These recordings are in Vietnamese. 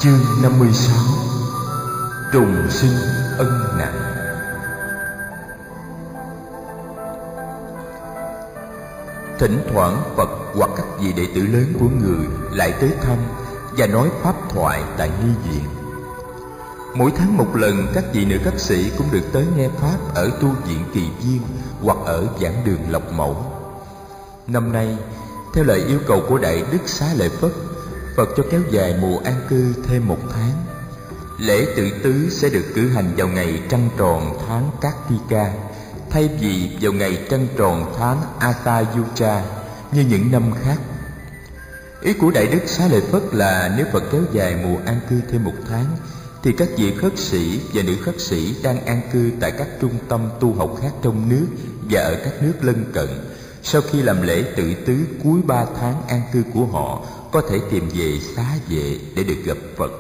Chương 56. Trùng sinh ân nặng. Thỉnh thoảng Phật hoặc các vị đệ tử lớn của người lại tới thăm và nói pháp thoại tại nghi viện. Mỗi tháng một lần, các vị nữ khất sĩ cũng được tới nghe pháp ở tu viện Kỳ Viên hoặc ở giảng đường Lộc Mẫu. Năm nay, theo lời yêu cầu của Đại Đức Xá Lợi Phất, Phật cho kéo dài mùa an cư thêm một tháng. Lễ tự tứ sẽ được cử hành vào ngày trăng tròn tháng Kartika, thay vì vào ngày trăng tròn tháng Atayuja như những năm khác. Ý của Đại Đức Xá Lợi Phất là nếu Phật kéo dài mùa an cư thêm một tháng, thì các vị khất sĩ và nữ khất sĩ đang an cư tại các trung tâm tu học khác trong nước và ở các nước lân cận, sau khi làm lễ tự tứ cuối 3 tháng an cư của họ, có thể tìm về xá vệ để được gặp Phật.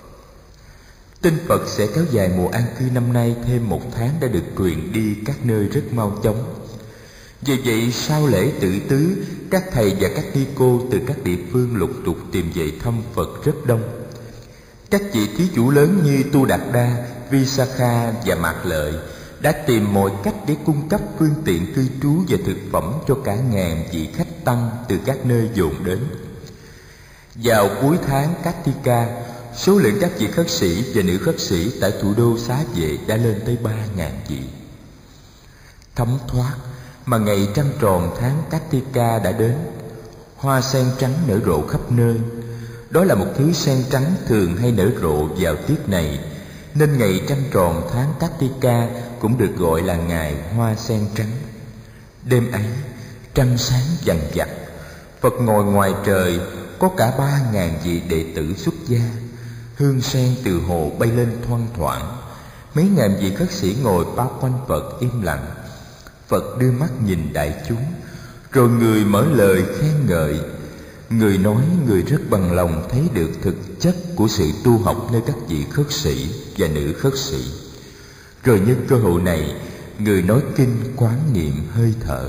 Tin Phật sẽ kéo dài mùa an cư năm nay thêm một tháng đã được truyền đi các nơi rất mau chóng. Vì vậy, sau lễ tự tứ, các thầy và các ni cô từ các địa phương lục tục tìm về thăm Phật rất đông. Các vị thí chủ lớn như Tu Đạt Đa, Visakha và Mạc Lợi đã tìm mọi cách để cung cấp phương tiện cư trú và thực phẩm cho cả ngàn vị khách tăng từ các nơi dồn đến. Vào cuối tháng Kartika, số lượng các vị khất sĩ và nữ khất sĩ tại thủ đô Xá Vệ đã lên tới 3.000 vị. Thấm thoát mà ngày trăng tròn tháng Kartika đã đến, hoa sen trắng nở rộ khắp nơi. Đó là một thứ sen trắng thường hay nở rộ vào tiết này, nên ngày trăng tròn tháng Kartika cũng được gọi là ngày hoa sen trắng. Đêm ấy, trăng sáng vằng vặc, Phật ngồi ngoài trời, có cả 3.000 vị đệ tử xuất gia. Hương sen từ hồ bay lên thoang thoảng. Mấy ngàn vị khất sĩ ngồi bao quanh Phật im lặng. Phật đưa mắt nhìn đại chúng, rồi người mở lời khen ngợi. Người nói người rất bằng lòng thấy được thực chất của sự tu học nơi các vị khất sĩ và nữ khất sĩ. Rồi nhân cơ hội này, người nói kinh quán niệm hơi thở.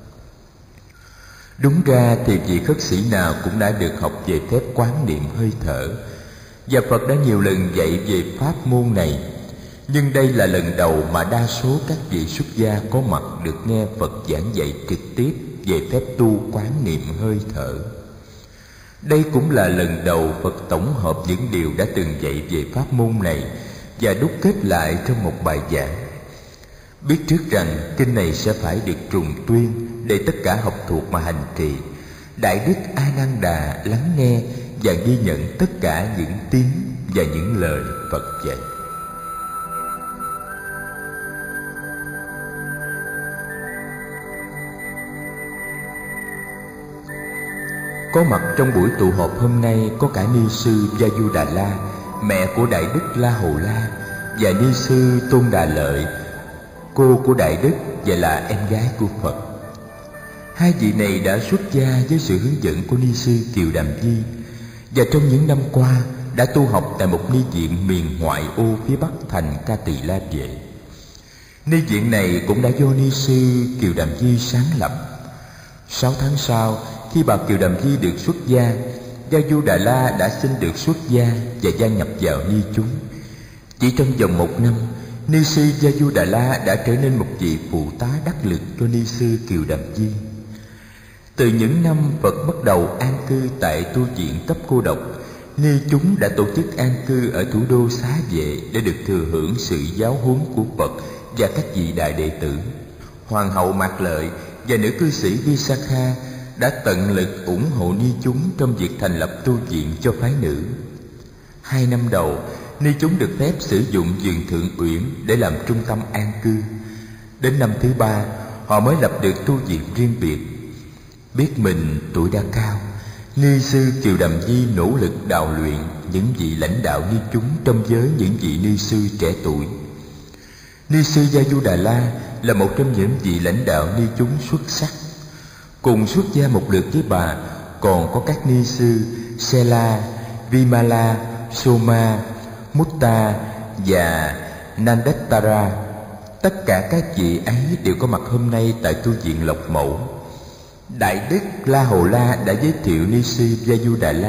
Đúng ra thì vị khất sĩ nào cũng đã được học về phép quán niệm hơi thở, và Phật đã nhiều lần dạy về pháp môn này. Nhưng đây là lần đầu mà đa số các vị xuất gia có mặt được nghe Phật giảng dạy trực tiếp về phép tu quán niệm hơi thở. Đây cũng là lần đầu Phật tổng hợp những điều đã từng dạy về pháp môn này và đúc kết lại trong một bài giảng. Biết trước rằng kinh này sẽ phải được trùng tuyên để tất cả học thuộc mà hành trì, Đại Đức A Nan Đà lắng nghe và ghi nhận tất cả những tiếng và những lời Phật dạy. Có mặt trong buổi tụ họp hôm nay có cả ni sư Gia-du Đà La, mẹ của Đại Đức La Hầu La, và ni sư Tôn Đà Lợi, cô của Đại Đức và là em gái của Phật. Hai vị này đã xuất gia với sự hướng dẫn của ni sư Kiều Đàm Di, và trong những năm qua đã tu học tại một ni viện miền ngoại ô phía bắc thành Ca Tỳ La Vệ. Ni viện này cũng đã do ni sư Kiều Đàm Di sáng lập. 6 tháng sau, khi bà Kiều Đàm Di được xuất gia, Gia-du Đà La đã xin được xuất gia và gia nhập vào ni chúng. Chỉ trong vòng 1 năm, ni sư Gia-du Đà La đã trở nên một vị phụ tá đắc lực cho ni sư Kiều Đàm Di. Từ những năm Phật bắt đầu an cư tại tu viện cấp cô độc, ni chúng đã tổ chức an cư ở thủ đô Xá Vệ để được thừa hưởng sự giáo huấn của Phật và các vị đại đệ tử. Hoàng hậu Mạc Lợi và nữ cư sĩ Visakha đã tận lực ủng hộ ni chúng trong việc thành lập tu viện cho phái nữ. 2 năm đầu, ni chúng được phép sử dụng vườn Thượng Uyển để làm trung tâm an cư. Đến năm thứ 3, họ mới lập được tu viện riêng biệt. Biết mình tuổi đã cao, ni sư Kiều Đàm Di nỗ lực đào luyện những vị lãnh đạo ni chúng trong giới những vị ni sư trẻ tuổi. Ni sư Gia-du Đà La là một trong những vị lãnh đạo ni chúng xuất sắc. Cùng xuất gia một lượt với bà còn có các ni sư Sela, Vimala, Soma, Mutta và Nandattara. Tất cả các vị ấy đều có mặt hôm nay tại tu viện Lộc Mẫu. Đại Đức La Hầu La đã giới thiệu ni sư Gia-du Đà La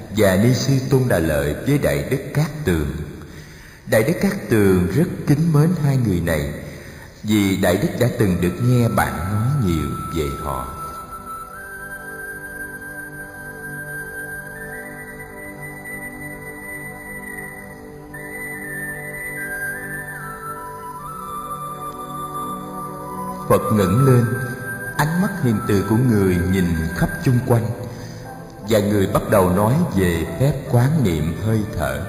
và ni sư Tôn Đà Lợi với Đại Đức Cát Tường. Đại Đức Cát Tường rất kính mến hai người này, vì Đại Đức đã từng được nghe bạn nói nhiều về họ. Phật ngẩng lên, ánh mắt hiền từ của người nhìn khắp chung quanh, và người bắt đầu nói về phép quán niệm hơi thở.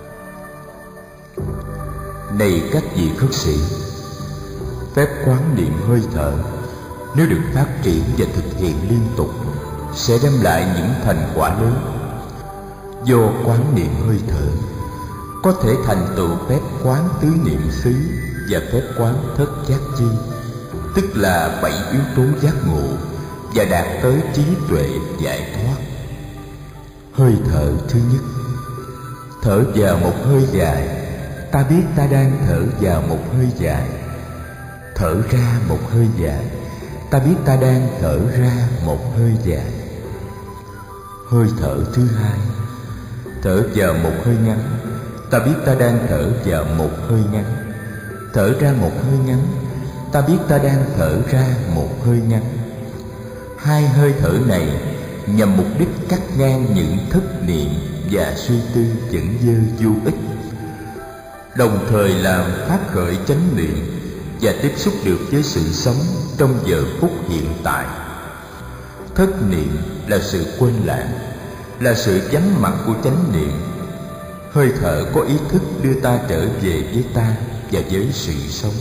Này các vị khất sĩ, phép quán niệm hơi thở nếu được phát triển và thực hiện liên tục sẽ đem lại những thành quả lớn. Do quán niệm hơi thở có thể thành tựu phép quán tứ niệm xứ và phép quán thất giác chi, tức là 7 yếu tố giác ngộ, và đạt tới trí tuệ giải thoát. Hơi thở thứ nhất, thở vào một hơi dài, ta biết ta đang thở vào một hơi dài. Thở ra một hơi dài, ta biết ta đang thở ra một hơi dài. Hơi thở thứ hai, thở vào một hơi ngắn, ta biết ta đang thở vào một hơi ngắn. Thở ra một hơi ngắn, ta biết ta đang thở ra một hơi ngắn. Hai hơi thở này nhằm mục đích cắt ngang những thất niệm và suy tư dẫn dơ vô ích, đồng thời làm phát khởi chánh niệm và tiếp xúc được với sự sống trong giờ phút hiện tại. Thất niệm là sự quên lãng, là sự vắng mặt của chánh niệm. Hơi thở có ý thức đưa ta trở về với ta và với sự sống.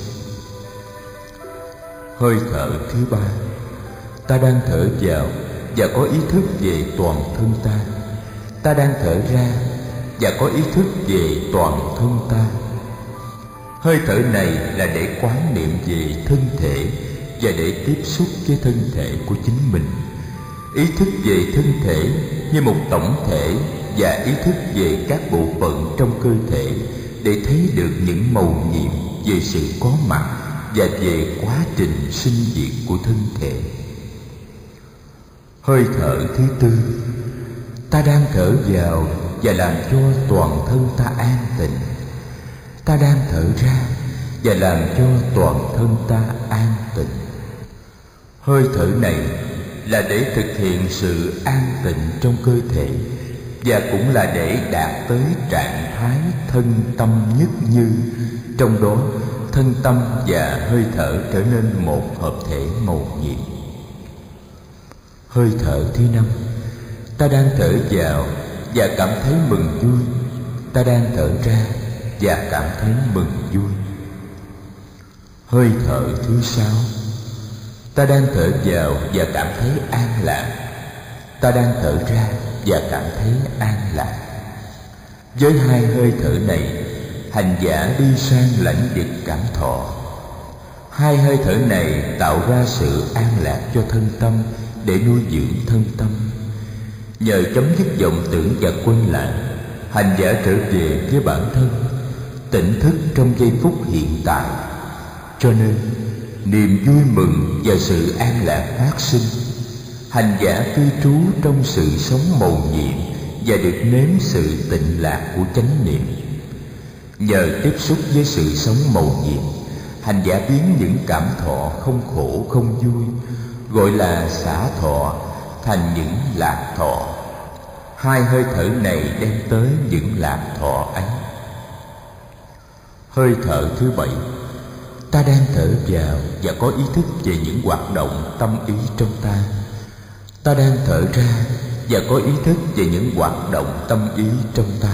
Hơi thở thứ ba, ta đang thở vào và có ý thức về toàn thân ta. Ta đang thở ra và có ý thức về toàn thân ta. Hơi thở này là để quán niệm về thân thể và để tiếp xúc với thân thể của chính mình. Ý thức về thân thể như một tổng thể và ý thức về các bộ phận trong cơ thể để thấy được những mầu nhiệm về sự có mặt và về quá trình sinh diệt của thân thể. Hơi thở thứ tư, ta đang thở vào và làm cho toàn thân ta an tịnh. Ta đang thở ra và làm cho toàn thân ta an tịnh. Hơi thở này là để thực hiện sự an tịnh trong cơ thể, và cũng là để đạt tới trạng thái thân tâm nhất như, trong đó thân tâm và hơi thở trở nên một hợp thể mầu nhiệm. Hơi thở thứ năm, ta đang thở vào và cảm thấy mừng vui. Ta đang thở ra và cảm thấy mừng vui. Hơi thở thứ sáu, ta đang thở vào và cảm thấy an lạc. Ta đang thở ra và cảm thấy an lạc. Với hai hơi thở này, hành giả đi sang lãnh vực cảm thọ. Hai hơi thở này tạo ra sự an lạc cho thân tâm để nuôi dưỡng thân tâm. Nhờ chấm dứt vọng tưởng và quên lãng, hành giả trở về với bản thân, tỉnh thức trong giây phút hiện tại. Cho nên niềm vui mừng và sự an lạc phát sinh. Hành giả cư trú trong sự sống mầu nhiệm và được nếm sự tịnh lạc của chánh niệm. Nhờ tiếp xúc với sự sống mầu nhiệm, hành giả biến những cảm thọ không khổ không vui, gọi là xả thọ, thành những lạc thọ. Hai hơi thở này đem tới những lạc thọ ấy. Hơi thở thứ bảy, ta đang thở vào và có ý thức về những hoạt động tâm ý trong ta. Ta đang thở ra và có ý thức về những hoạt động tâm ý trong ta.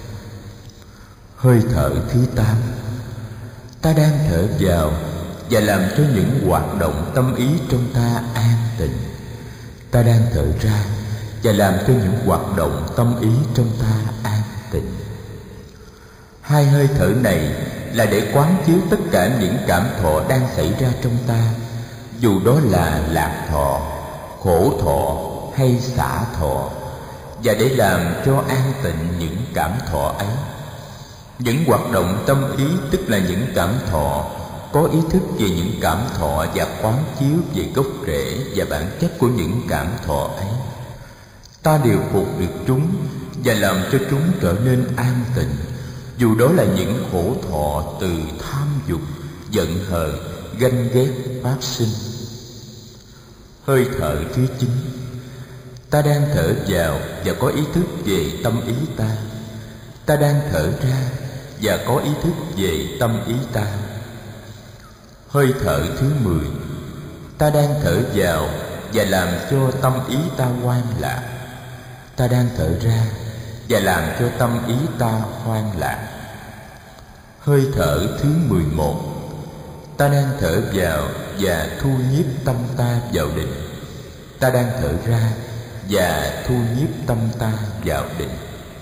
Hơi thở thứ tám, ta đang thở vào và làm cho những hoạt động tâm ý trong ta an tịnh. Ta đang thở ra và làm cho những hoạt động tâm ý trong ta an tịnh. Hai hơi thở này là để quán chiếu tất cả những cảm thọ đang xảy ra trong ta, dù đó là lạc thọ, khổ thọ hay xả thọ, và để làm cho an tịnh những cảm thọ ấy. Những hoạt động tâm ý tức là những cảm thọ, có ý thức về những cảm thọ và quán chiếu về gốc rễ và bản chất của những cảm thọ ấy. Ta điều phục được chúng và làm cho chúng trở nên an tịnh, dù đó là những khổ thọ từ tham dục, giận hờn, ganh ghét phát sinh. Hơi thở thứ 9. Ta đang thở vào và có ý thức về tâm ý ta. Ta đang thở ra và có ý thức về tâm ý ta. Hơi thở thứ 10. Ta đang thở vào và làm cho tâm ý ta hoan lạc. Ta đang thở ra và làm cho tâm ý ta hoan lạc. Hơi thở thứ 11. Ta đang thở vào và thu nhiếp tâm ta vào định. Ta đang thở ra và thu nhiếp tâm ta vào định.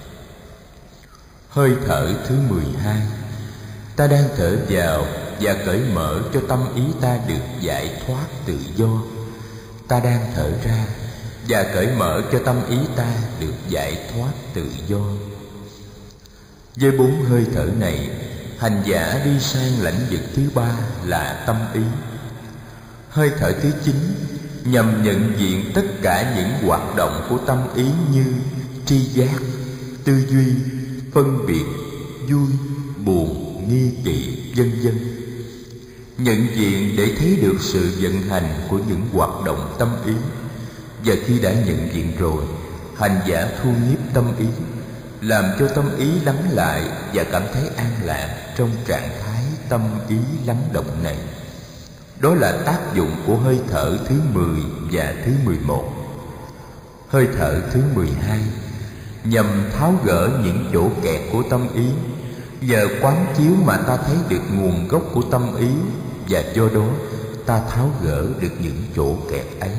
Hơi thở thứ 12. Ta đang thở vào và cởi mở cho tâm ý ta được giải thoát tự do. Ta đang thở ra và cởi mở cho tâm ý ta được giải thoát tự do. Với 4 hơi thở này, hành giả đi sang lãnh vực thứ 3 là tâm ý. Hơi thở thứ 9 nhằm nhận diện tất cả những hoạt động của tâm ý như tri giác, tư duy, phân biệt, vui, buồn, nghi kỵ, vân vân. Nhận diện để thấy được sự vận hành của những hoạt động tâm ý. Và khi đã nhận diện rồi, hành giả thu nhiếp tâm ý, làm cho tâm ý lắng lại và cảm thấy an lạc trong trạng thái tâm ý lắng động này. Đó là tác dụng của hơi thở thứ 10 và thứ 11. Hơi thở thứ 12 nhằm tháo gỡ những chỗ kẹt của tâm ý. Nhờ quán chiếu mà ta thấy được nguồn gốc của tâm ý, và do đó ta tháo gỡ được những chỗ kẹt ấy.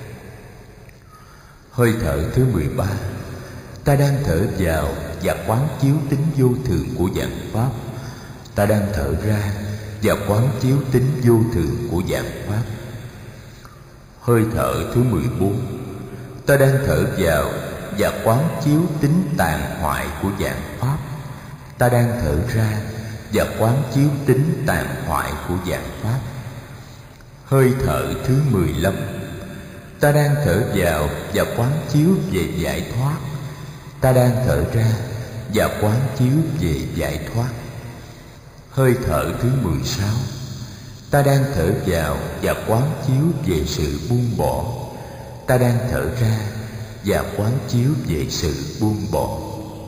Hơi thở thứ 13. Ta đang thở vào và quán chiếu tính vô thường của vạn pháp. Ta đang thở ra và quán chiếu tính vô thường của vạn pháp. Hơi thở thứ 14. Ta đang thở vào và quán chiếu tính tàn hoại của vạn pháp. Ta đang thở ra và quán chiếu tính tàn hoại của vạn pháp. Hơi thở thứ 15. Ta đang thở vào và quán chiếu về giải thoát. Ta đang thở ra và quán chiếu về giải thoát. Hơi thở thứ 16. Ta đang thở vào và quán chiếu về sự buông bỏ. Ta đang thở ra và quán chiếu về sự buông bỏ.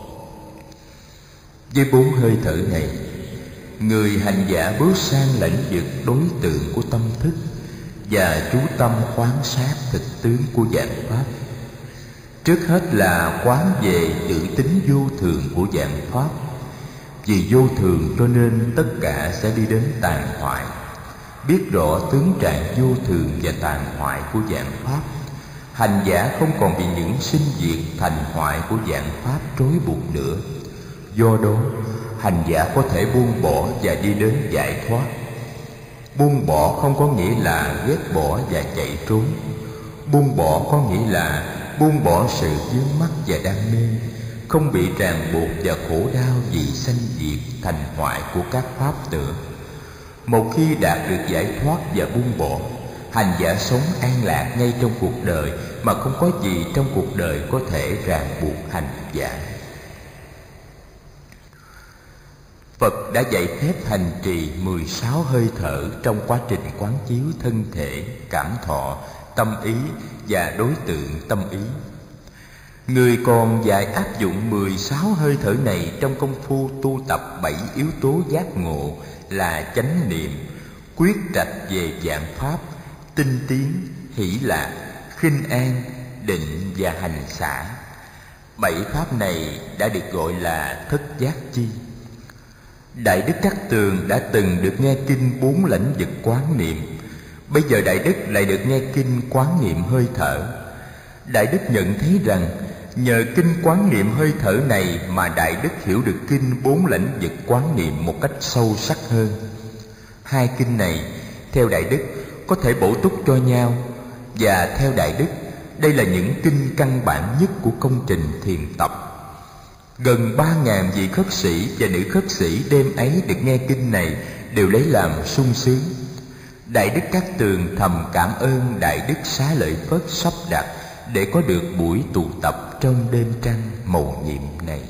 Với 4 hơi thở này, người hành giả bước sang lãnh vực đối tượng của tâm thức và chú tâm quan sát thực tướng của vạn pháp. Trước hết là quán về tự tính vô thường của vạn pháp. Vì vô thường cho nên tất cả sẽ đi đến tàn hoại. Biết rõ tướng trạng vô thường và tàn hoại của vạn pháp, hành giả không còn bị những sinh diệt thành hoại của vạn pháp trói buộc nữa. Do đó, hành giả có thể buông bỏ và đi đến giải thoát. Buông bỏ không có nghĩa là ghét bỏ và chạy trốn. Buông bỏ có nghĩa là buông bỏ sự vướng mắc và đam mê, không bị ràng buộc và khổ đau vì sanh diệt thành hoại của các pháp nữa. Một khi đạt được giải thoát và buông bỏ, hành giả sống an lạc ngay trong cuộc đời mà không có gì trong cuộc đời có thể ràng buộc hành giả. Phật đã dạy phép hành trì 16 hơi thở trong quá trình quán chiếu thân thể, cảm thọ, tâm ý và đối tượng tâm ý. Người còn dạy áp dụng 16 hơi thở này trong công phu tu tập 7 yếu tố giác ngộ là chánh niệm, quyết trạch về vạn pháp, tinh tiến, hỷ lạc, khinh an, định và hành xả. 7 pháp này đã được gọi là thất giác chi. Đại Đức Cát Tường đã từng được nghe kinh 4 lãnh vực quán niệm. Bây giờ Đại Đức lại được nghe kinh quán niệm hơi thở. Đại Đức nhận thấy rằng nhờ kinh quán niệm hơi thở này mà Đại Đức hiểu được kinh 4 lãnh vực quán niệm một cách sâu sắc hơn. Hai kinh này, theo Đại Đức, có thể bổ túc cho nhau, và theo Đại Đức, đây là những kinh căn bản nhất của công trình thiền tập. Gần 3.000 vị khất sĩ và nữ khất sĩ đêm ấy được nghe kinh này đều lấy làm sung sướng. Đại Đức Cát Tường thầm cảm ơn Đại Đức Xá Lợi Phất sắp đặt để có được buổi tụ tập trong đêm trăng mầu nhiệm này.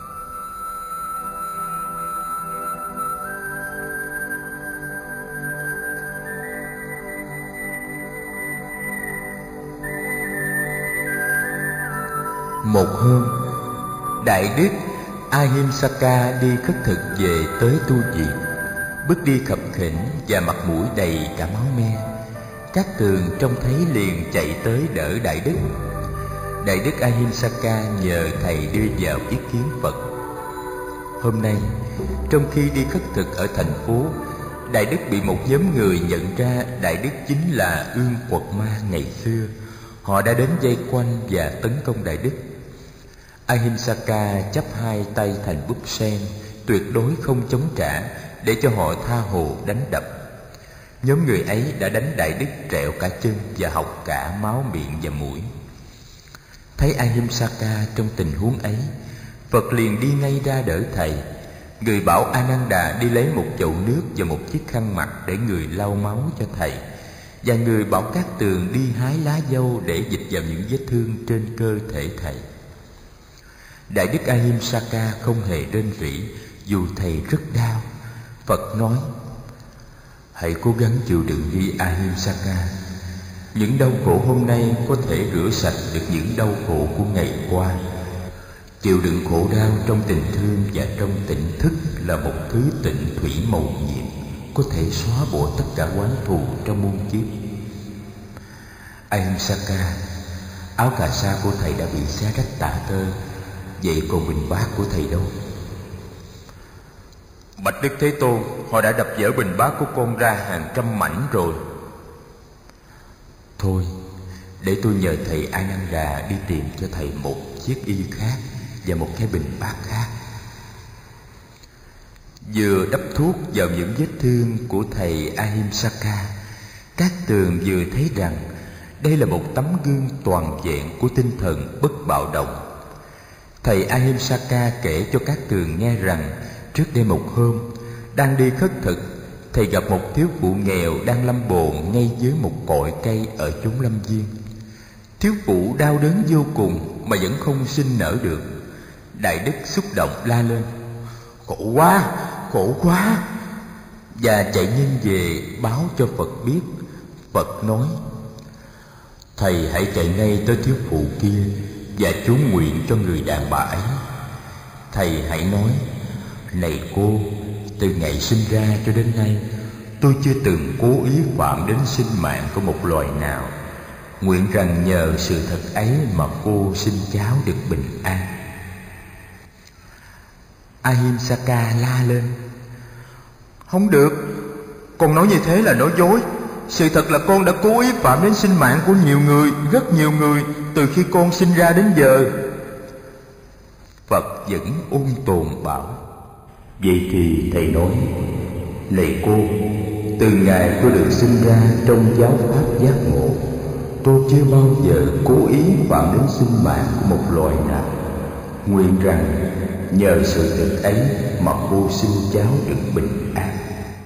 Một hôm, Đại Đức Ahimsaka đi khất thực về tới tu viện. Bước đi khập khiễng và mặt mũi đầy cả máu me. Cát Tường trông thấy liền chạy tới đỡ Đại Đức. Đại Đức Ahimsaka nhờ thầy đưa vào ý kiến Phật. Hôm nay, trong khi đi khất thực ở thành phố, Đại Đức bị một nhóm người nhận ra Đại Đức chính là Ương Quật Ma ngày xưa. Họ đã đến vây quanh và tấn công Đại Đức. Ahimsaka chắp hai tay thành búp sen, tuyệt đối không chống trả, để cho họ tha hồ đánh đập. Nhóm người ấy đã đánh Đại Đức trẹo cả chân và hộc cả máu miệng và mũi. Thấy Ahimsaka trong tình huống ấy, Phật liền đi ngay ra đỡ thầy. Người bảo Ananda đi lấy một chậu nước và một chiếc khăn mặt để người lau máu cho thầy, và người bảo Cát Tường đi hái lá dâu để dịch vào những vết thương trên cơ thể thầy. Đại Đức Ahimsaka không hề rên rỉ, dù thầy rất đau. Phật nói: hãy cố gắng chịu đựng đi Ahimsaka. Những đau khổ hôm nay có thể rửa sạch được những đau khổ của ngày qua. Chịu đựng khổ đau trong tình thương và trong tỉnh thức là một thứ tịnh thủy mầu nhiệm, có thể xóa bỏ tất cả oán thù trong muôn kiếp. Ahimsaka, áo cà sa của thầy đã bị xé rách tả tơi, vậy còn bình bát của thầy đâu? Bạch Đức Thế Tôn, họ đã đập vỡ bình bát của con ra hàng trăm mảnh rồi. Thôi, để tôi nhờ thầy Ananda đi tìm cho thầy một chiếc y khác và một cái bình bát khác. Vừa đắp thuốc vào những vết thương của thầy Ahimsaka, Cát Tường vừa thấy rằng đây là một tấm gương toàn vẹn của tinh thần bất bạo động. Thầy Ahimsaka kể cho Cát Tường nghe rằng trước đây một hôm, đang đi khất thực, thầy gặp một thiếu phụ nghèo đang lâm bồn ngay dưới một cội cây ở chốn lâm viên. Thiếu phụ đau đớn vô cùng mà vẫn không sinh nở được. Đại Đức xúc động la lên: khổ quá, khổ quá! Và chạy nhanh về báo cho Phật biết. Phật nói: thầy hãy chạy ngay tới thiếu phụ kia và chú nguyện cho người đàn bà ấy. Thầy hãy nói: này cô, từ ngày sinh ra cho đến nay, tôi chưa từng cố ý phạm đến sinh mạng của một loài nào. Nguyện rằng nhờ sự thật ấy mà cô sinh cháu được bình an. Ahimsaka la lên: không được, con nói như thế là nói dối. Sự thật là con đã cố ý phạm đến sinh mạng của nhiều người, rất nhiều người, từ khi con sinh ra đến giờ. Phật vẫn ôn tồn bảo: vậy thì thầy nói: này cô, từ ngày tôi được sinh ra trong giáo pháp giác ngộ, tôi chưa bao giờ cố ý phạm đến sinh mạng của một loài nào. Nguyện rằng nhờ sự thật ấy mà cô sinh cháu được bình an.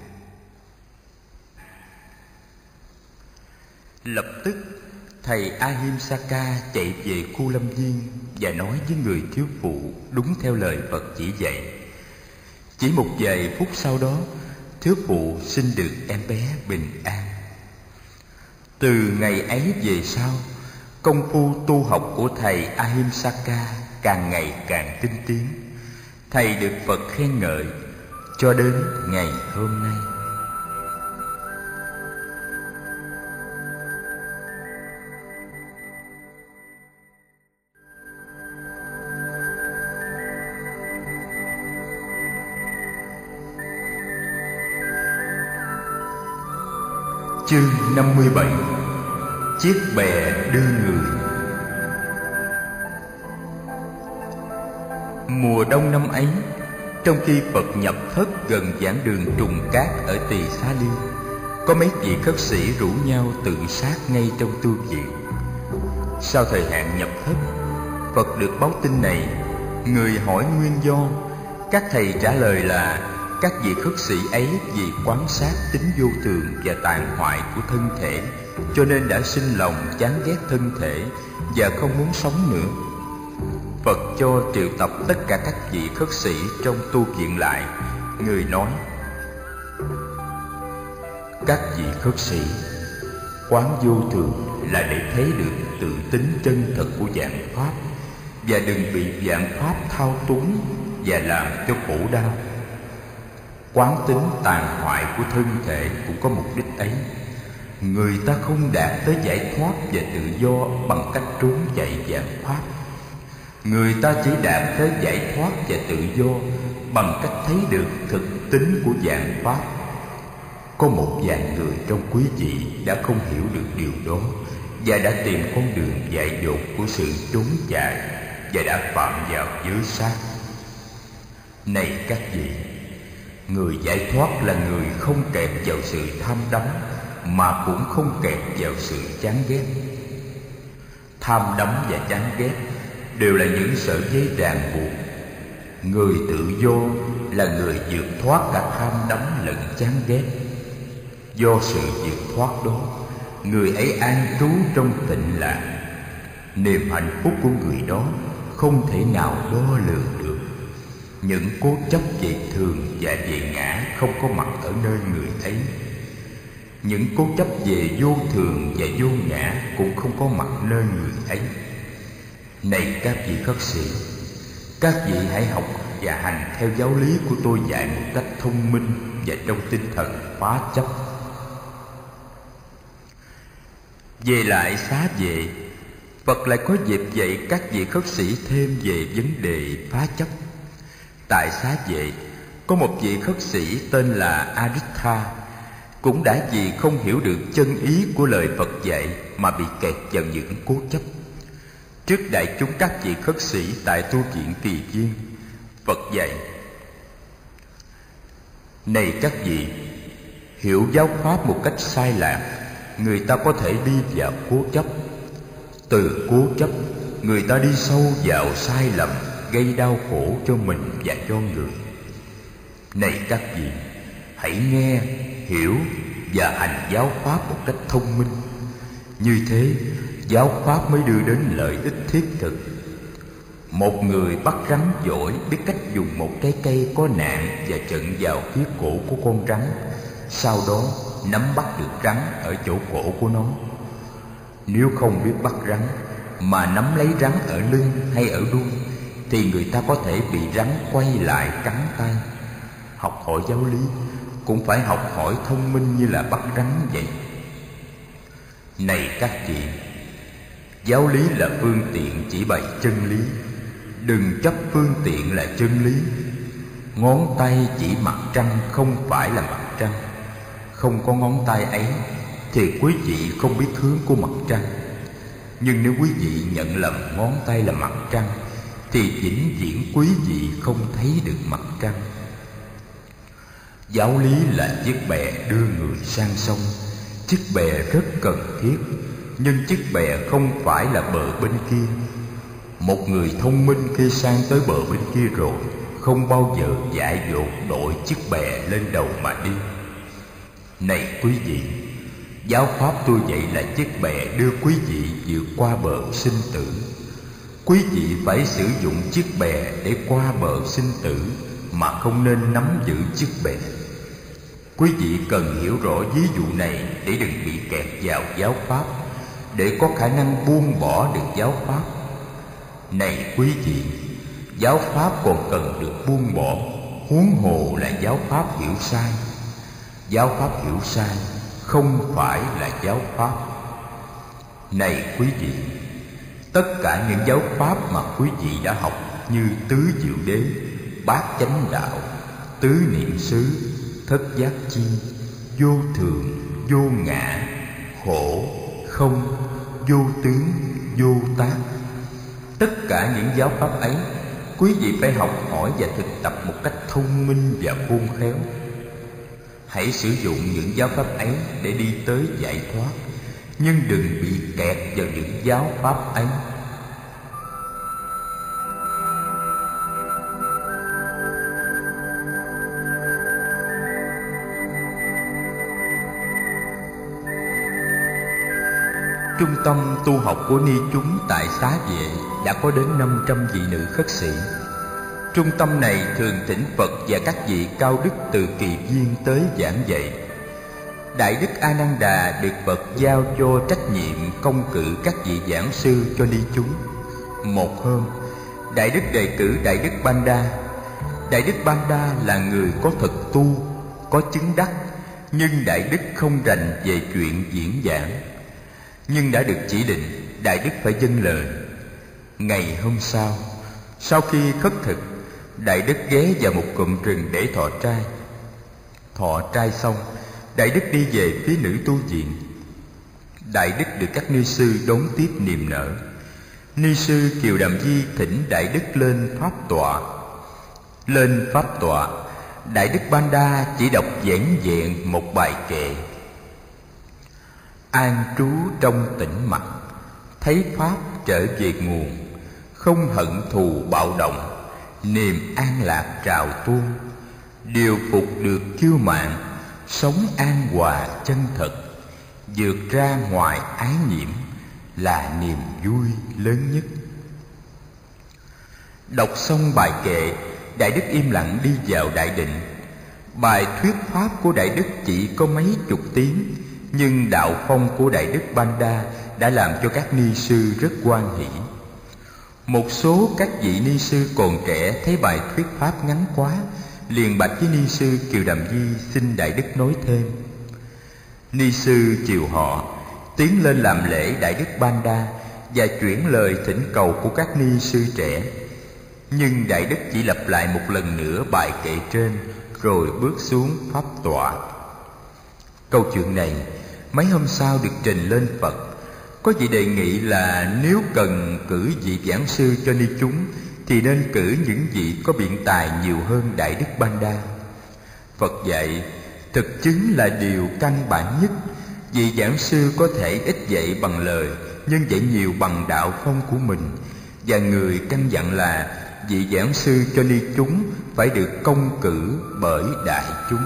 Lập tức thầy Ahimsaka chạy về khu lâm viên và nói với người thiếu phụ đúng theo lời Phật chỉ dạy. Chỉ một vài phút sau đó, thiếu phụ sinh được em bé bình an. Từ ngày ấy về sau, công phu tu học của thầy Ahimsaka càng ngày càng tinh tiến. Thầy được Phật khen ngợi cho đến ngày hôm nay. Chương 57: chiếc bè đưa người. Mùa đông năm ấy, trong khi Phật nhập thất gần giảng đường Trùng Cát ở Tỳ Xá Ly, có mấy vị khất sĩ rủ nhau tự sát ngay trong tu viện. Sau thời hạn nhập thất, Phật được báo tin này. Người hỏi nguyên do, các thầy trả lời là các vị khất sĩ ấy vì quan sát tính vô thường và tàn hoại của thân thể, cho nên đã sinh lòng chán ghét thân thể và không muốn sống nữa. Phật cho triệu tập tất cả các vị khất sĩ trong tu viện lại. Người nói: các vị khất sĩ, quán vô thường là để thấy được tự tính chân thật của vạn pháp, và đừng bị vạn pháp thao túng và làm cho khổ đau. Quán tính tàn hoại của thân thể cũng có mục đích ấy. Người ta không đạt tới giải thoát và tự do bằng cách trốn chạy vạn pháp. Người ta chỉ đạt tới giải thoát và tự do bằng cách thấy được thực tính của vạn pháp. Có một vài người trong quý vị đã không hiểu được điều đó và đã tìm con đường dại dột của sự trốn chạy và đã phạm vào giới sát. Này các vị, người giải thoát là người không kẹp vào sự tham đắm, mà cũng không kẹp vào sự chán ghét. Tham đắm và chán ghét đều là những sợi dây ràng buộc. Người tự do là người vượt thoát cả tham đắm lẫn chán ghét. Do sự vượt thoát đó, người ấy an trú trong tịnh lạc. Niềm hạnh phúc của người đó không thể nào đo lường được. Những cố chấp về thường và về ngã không có mặt ở nơi người ấy. Những cố chấp về vô thường và vô ngã cũng không có mặt nơi người ấy. Này các vị khất sĩ, các vị hãy học và hành theo giáo lý của tôi dạy một cách thông minh và trong tinh thần phá chấp. Về lại xá vệ, Phật lại có dịp dạy các vị khất sĩ thêm về vấn đề phá chấp. Tại xá vệ, có một vị khất sĩ tên là Aditha, cũng đã vì không hiểu được chân ý của lời Phật dạy mà bị kẹt vào những cố chấp. Trước đại chúng các vị khất sĩ tại tu viện Kỳ Viên, Phật dạy: này các vị, hiểu giáo pháp một cách sai lạc, người ta có thể đi vào cố chấp. Từ cố chấp, người ta đi sâu vào sai lầm, gây đau khổ cho mình và cho người. Này các vị, hãy nghe, hiểu và hành giáo pháp một cách thông minh. Như thế, giáo pháp mới đưa đến lợi ích thiết thực. Một người bắt rắn giỏi biết cách dùng một cái cây có nạn và chận vào phía cổ của con rắn, sau đó nắm bắt được rắn ở chỗ cổ của nó. Nếu không biết bắt rắn mà nắm lấy rắn ở lưng hay ở đuôi, thì người ta có thể bị rắn quay lại cắn tay. Học hỏi giáo lý cũng phải học hỏi thông minh như là bắt rắn vậy. Này các vị, giáo lý là phương tiện chỉ bày chân lý. Đừng chấp phương tiện là chân lý. Ngón tay chỉ mặt trăng không phải là mặt trăng. Không có ngón tay ấy thì quý vị không biết hướng của mặt trăng. Nhưng nếu quý vị nhận lầm ngón tay là mặt trăng, thì vĩnh viễn quý vị không thấy được mặt trăng. Giáo lý là chiếc bè đưa người sang sông. Chiếc bè rất cần thiết, nhưng chiếc bè không phải là bờ bên kia. Một người thông minh khi sang tới bờ bên kia rồi, không bao giờ dại dột đội chiếc bè lên đầu mà đi. Này quý vị, giáo pháp tôi dạy là chiếc bè đưa quý vị vượt qua bờ sinh tử. Quý vị phải sử dụng chiếc bè để qua bờ sinh tử, mà không nên nắm giữ chiếc bè. Quý vị cần hiểu rõ ví dụ này để đừng bị kẹt vào giáo pháp, để có khả năng buông bỏ được giáo pháp. Này quý vị, giáo pháp còn cần được buông bỏ, huống hồ là giáo pháp hiểu sai. Giáo pháp hiểu sai không phải là giáo pháp. Này quý vị, tất cả những giáo pháp mà quý vị đã học như tứ diệu đế, bát chánh đạo, tứ niệm xứ, thất giác chi, vô thường, vô ngã, khổ, không, vô tướng, vô tác, tất cả những giáo pháp ấy quý vị phải học hỏi và thực tập một cách thông minh và khôn khéo. Hãy sử dụng những giáo pháp ấy để đi tới giải thoát, nhưng đừng bị kẹt vào những giáo pháp ấy. Trung tâm tu học của ni chúng tại Xá Vệ đã có đến 500 vị nữ khất sĩ. Trung tâm này thường thỉnh Phật và các vị cao đức từ kỳ viên tới giảng dạy. Đại đức A Nan Đà được Phật giao cho trách nhiệm công cử các vị giảng sư cho ni chúng. Một hôm, Đại đức đề cử Đại đức Banda. Đại đức Banda là người có thực tu, có chứng đắc, nhưng Đại đức không rành về chuyện diễn giảng. Nhưng đã được chỉ định, Đại đức phải vâng lời. Ngày hôm sau khi khất thực, Đại đức ghé vào một cụm rừng để thọ trai. Thọ trai xong, Đại đức đi về phía nữ tu viện. Đại đức được các ni sư đón tiếp niềm nở. Ni sư Kiều Đàm Di thỉnh Đại đức lên pháp tọa. Lên pháp tọa, Đại đức Banda chỉ đọc vẻn vẹn một bài kệ: an trú trong tĩnh mặc, thấy pháp trở về nguồn, không hận thù bạo động, niềm an lạc trào tuôn, điều phục được kiêu mạn, sống an hòa chân thật, vượt ra ngoài ái nhiễm là niềm vui lớn nhất. Đọc xong bài kệ, Đại đức im lặng đi vào đại định. Bài thuyết pháp của Đại đức chỉ có mấy chục tiếng, nhưng đạo phong của Đại đức Banda đã làm cho các ni sư rất hoan hỷ. Một số các vị ni sư còn trẻ thấy bài thuyết pháp ngắn quá, liền bạch với ni sư Kiều Đàm Di xin Đại đức nói thêm. Ni sư chiều họ, tiến lên làm lễ Đại đức Banda và chuyển lời thỉnh cầu của các ni sư trẻ. Nhưng Đại đức chỉ lặp lại một lần nữa bài kệ trên, rồi bước xuống pháp tọa. Câu chuyện này mấy hôm sau được trình lên Phật. Có vị đề nghị là nếu cần cử vị giảng sư cho ni chúng thì nên cử những vị có biện tài nhiều hơn Đại đức Banda. Phật dạy thực chứng là điều căn bản nhất. Vị giảng sư có thể ít dạy bằng lời, nhưng dạy nhiều bằng đạo phong của mình. Và người căn dặn là vị giảng sư cho ni chúng phải được công cử bởi đại chúng.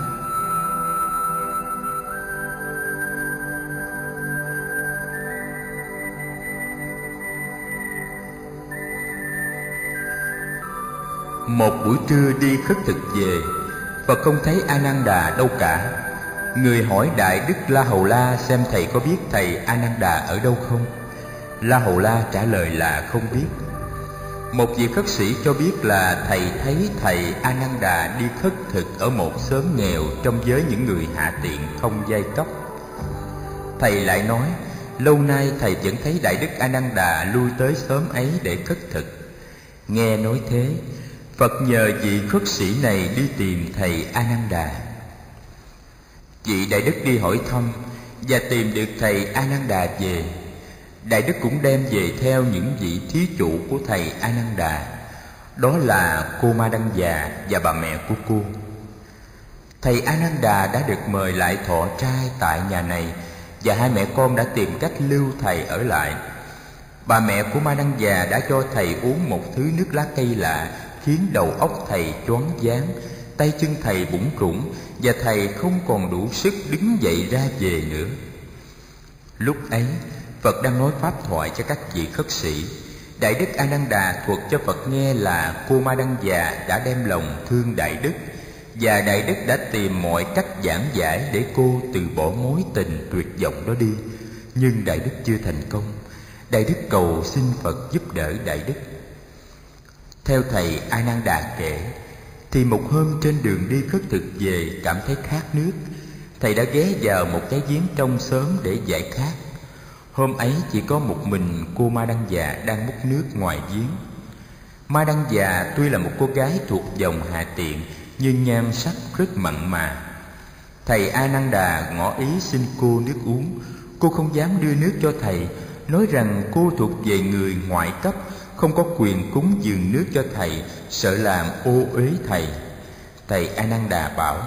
Một buổi trưa đi khất thực về, Phật không thấy A Nan Đà đâu cả. Người hỏi Đại đức La Hầu La xem thầy có biết thầy A Nan Đà ở đâu không. La Hầu La trả lời là không biết. Một vị khất sĩ cho biết là thầy thấy thầy A Nan Đà đi khất thực ở một xóm nghèo trong giới những người hạ tiện không giai cấp. Thầy lại nói lâu nay thầy vẫn thấy Đại đức A Nan Đà lui tới xóm ấy để khất thực. Nghe nói thế, Phật nhờ vị khất sĩ này đi tìm thầy A Nan Đà. Vị Đại đức đi hỏi thăm và tìm được thầy A Nan Đà về. Đại đức cũng đem về theo những vị thí chủ của thầy A Nan Đà, đó là cô Ma Đăng Già và bà mẹ của cô. Thầy A Nan Đà đã được mời lại thọ trai tại nhà này, và hai mẹ con đã tìm cách lưu thầy ở lại. Bà mẹ của Ma Đăng Già đã cho thầy uống một thứ nước lá cây lạ, khiến đầu óc thầy choáng váng, tay chân thầy bủn rủn, và thầy không còn đủ sức đứng dậy ra về nữa. Lúc ấy, Phật đang nói pháp thoại cho các vị khất sĩ. Đại đức A Nan Đà thuật cho Phật nghe là cô Ma Đăng Già đã đem lòng thương Đại đức, và Đại đức đã tìm mọi cách giảng giải để cô từ bỏ mối tình tuyệt vọng đó đi. Nhưng Đại đức chưa thành công. Đại đức cầu xin Phật giúp đỡ Đại đức. Theo thầy A Nan Đà kể, thì một hôm trên đường đi khất thực về cảm thấy khát nước. Thầy đã ghé vào một cái giếng trong xóm để giải khát. Hôm ấy chỉ có một mình cô Ma Đăng Già đang múc nước ngoài giếng. Ma Đăng Già tuy là một cô gái thuộc dòng hạ tiện, nhưng nhan sắc rất mặn mà. Thầy A Nan Đà ngỏ ý xin cô nước uống. Cô không dám đưa nước cho thầy, nói rằng cô thuộc về người ngoại cấp, không có quyền cúng dường nước cho thầy, sợ làm ô uế thầy. Thầy A Nan Đà bảo: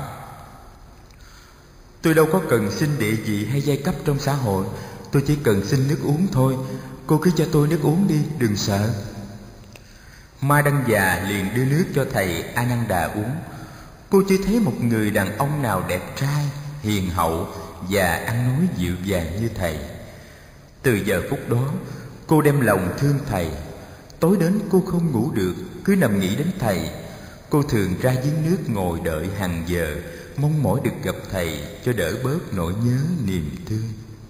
tôi đâu có cần xin địa vị hay giai cấp trong xã hội, tôi chỉ cần xin nước uống thôi. Cô cứ cho tôi nước uống đi, đừng sợ. Ma Đăng Già liền đưa nước cho thầy A Nan Đà uống. Cô chưa thấy một người đàn ông nào đẹp trai, hiền hậu và ăn nói dịu dàng như thầy. Từ giờ phút đó, cô đem lòng thương thầy. Tối đến cô không ngủ được, cứ nằm nghĩ đến thầy. Cô thường ra giếng nước ngồi đợi hàng giờ, mong mỏi được gặp thầy cho đỡ bớt nỗi nhớ niềm thương.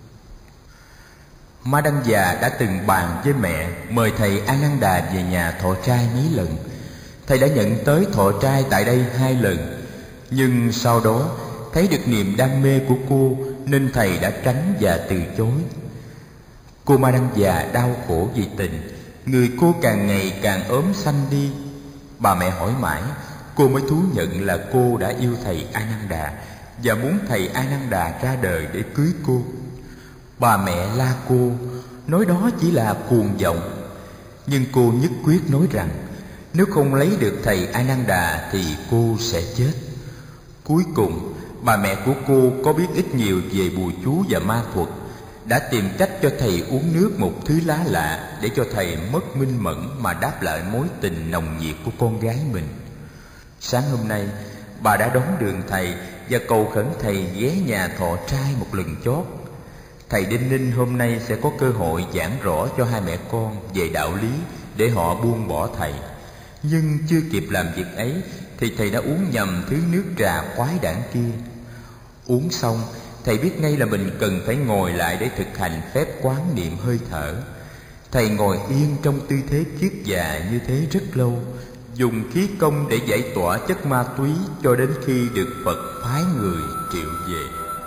Ma Đăng Già đã từng bàn với mẹ mời thầy A Nan Đà về nhà thọ trai mấy lần. Thầy đã nhận tới thọ trai tại đây 2 lần, nhưng sau đó thấy được niềm đam mê của cô nên thầy đã tránh và từ chối. Cô Ma Đăng Già đau khổ vì tình, người cô càng ngày càng ốm xanh đi. Bà mẹ hỏi mãi, cô mới thú nhận là cô đã yêu thầy A Nan Đà và muốn thầy A Nan Đà ra đời để cưới cô. Bà mẹ la cô, nói đó chỉ là cuồng vọng. Nhưng cô nhất quyết nói rằng nếu không lấy được thầy A Nan Đà thì cô sẽ chết. Cuối cùng, bà mẹ của cô có biết ít nhiều về bùa chú và ma thuật, đã tìm cách cho thầy uống nước một thứ lá lạ để cho thầy mất minh mẫn mà đáp lại mối tình nồng nhiệt của con gái mình. Sáng hôm nay, bà đã đón đường thầy và cầu khẩn thầy ghé nhà thọ trai một lần chót. Thầy Đinh Ninh hôm nay sẽ có cơ hội giảng rõ cho hai mẹ con về đạo lý để họ buông bỏ thầy. Nhưng chưa kịp làm việc ấy thì thầy đã uống nhầm thứ nước trà quái đản kia. Uống xong, thầy biết ngay là mình cần phải ngồi lại để thực hành phép quán niệm hơi thở. Thầy ngồi yên trong tư thế kiết già như thế rất lâu, dùng khí công để giải tỏa chất ma túy cho đến khi được Phật phái người triệu về.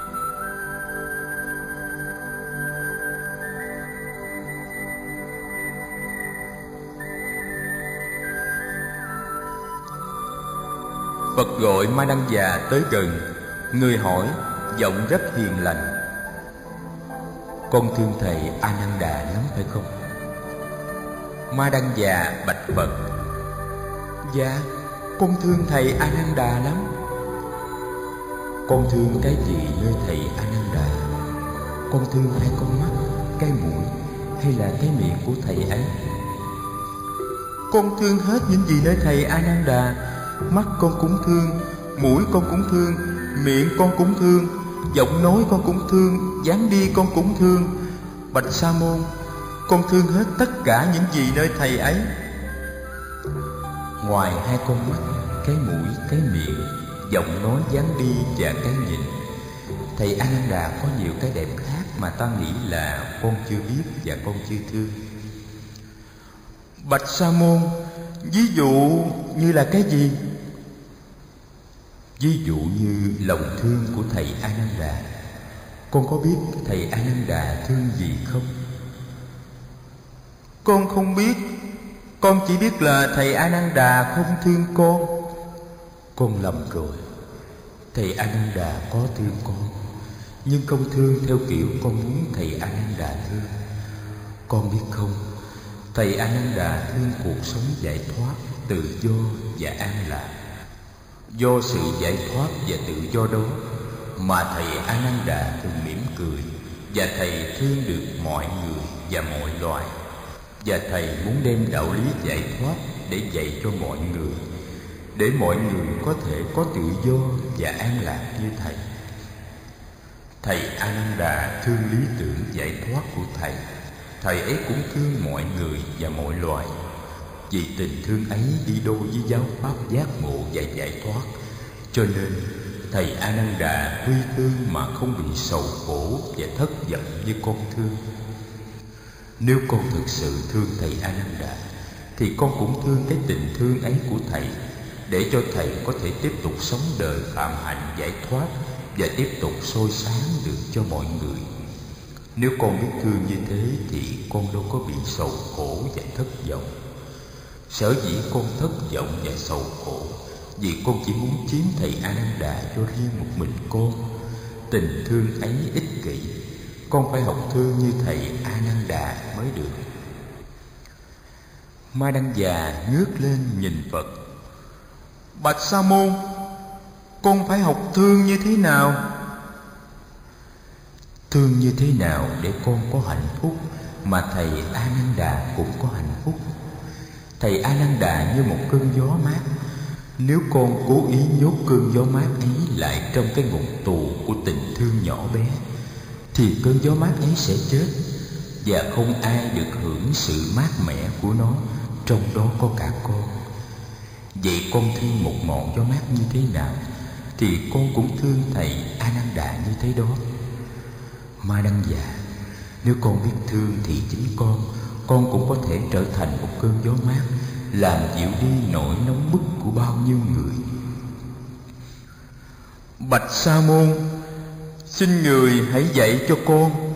Phật gọi Ma Đăng Già tới gần. Người hỏi giọng rất hiền lành: con thương thầy A Nan Đà lắm phải không? Ma Đăng Già bạch Phật: dạ, con thương thầy A Nan Đà lắm. Con thương cái gì nơi thầy A Nan Đà? Con thương hai con mắt, cái mũi hay là cái miệng của thầy ấy? Con thương hết những gì nơi thầy A Nan Đà. Mắt con cũng thương, mũi con cũng thương, miệng con cũng thương, giọng nói con cũng thương, dáng đi con cũng thương. Bạch Sa Môn, con thương hết tất cả những gì nơi thầy ấy. Ngoài hai con mắt, cái mũi, cái miệng, giọng nói, dáng đi và cái nhìn, thầy A Nan Đà có nhiều cái đẹp khác mà ta nghĩ là con chưa biết và con chưa thương. Bạch Sa Môn, ví dụ như là cái gì? Ví dụ như lòng thương của thầy A Nan Đà. Con có biết thầy A Nan Đà thương gì không? Con không biết. Con chỉ biết là thầy A Nan Đà không thương con. Con lầm rồi. Thầy A Nan Đà có thương con, nhưng không thương theo kiểu con muốn thầy A Nan Đà thương. Con biết không, thầy A Nan Đà thương cuộc sống giải thoát, tự do và an lạc. Do sự giải thoát và tự do đó mà thầy A Nan Đà thường mỉm cười, và thầy thương được mọi người và mọi loài. Và thầy muốn đem đạo lý giải thoát để dạy cho mọi người, để mọi người có thể có tự do và an lạc như thầy. Thầy A Nan Đà thương lý tưởng giải thoát của thầy. Thầy ấy cũng thương mọi người và mọi loài. Vì tình thương ấy đi đôi với giáo pháp giác ngộ và giải thoát, cho nên thầy A Nan Đà tuy thương mà không bị sầu khổ và thất vọng như con thương. Nếu con thực sự thương thầy A Nan Đà thì con cũng thương cái tình thương ấy của thầy, để cho thầy có thể tiếp tục sống đời phạm hạnh giải thoát và tiếp tục soi sáng được cho mọi người. Nếu con biết thương như thế thì con đâu có bị sầu khổ và thất vọng. Sở dĩ con thất vọng và sầu khổ vì con chỉ muốn chiếm thầy A Nan Đà cho riêng một mình con. Tình thương ấy ích kỷ. Con phải học thương như thầy A Nan Đà mới được. Ma Đăng Già ngước lên nhìn Phật. Bạch Sa Môn, con phải học thương như thế nào? Thương như thế nào để con có hạnh phúc mà thầy A Nan Đà cũng có hạnh phúc? Thầy A Nan Đà như một cơn gió mát. Nếu con cố ý nhốt cơn gió mát ấy lại trong cái ngục tù của tình thương nhỏ bé thì cơn gió mát ấy sẽ chết, và không ai được hưởng sự mát mẻ của nó, trong đó có cả con. Vậy con thương một ngọn gió mát như thế nào thì con cũng thương thầy Ananda như thế đó. Ma Đăng Già, nếu con biết thương thì chính con cũng có thể trở thành một cơn gió mát, làm dịu đi nỗi nóng bức của bao nhiêu người. Bạch Sa Môn, xin người hãy dạy cho con.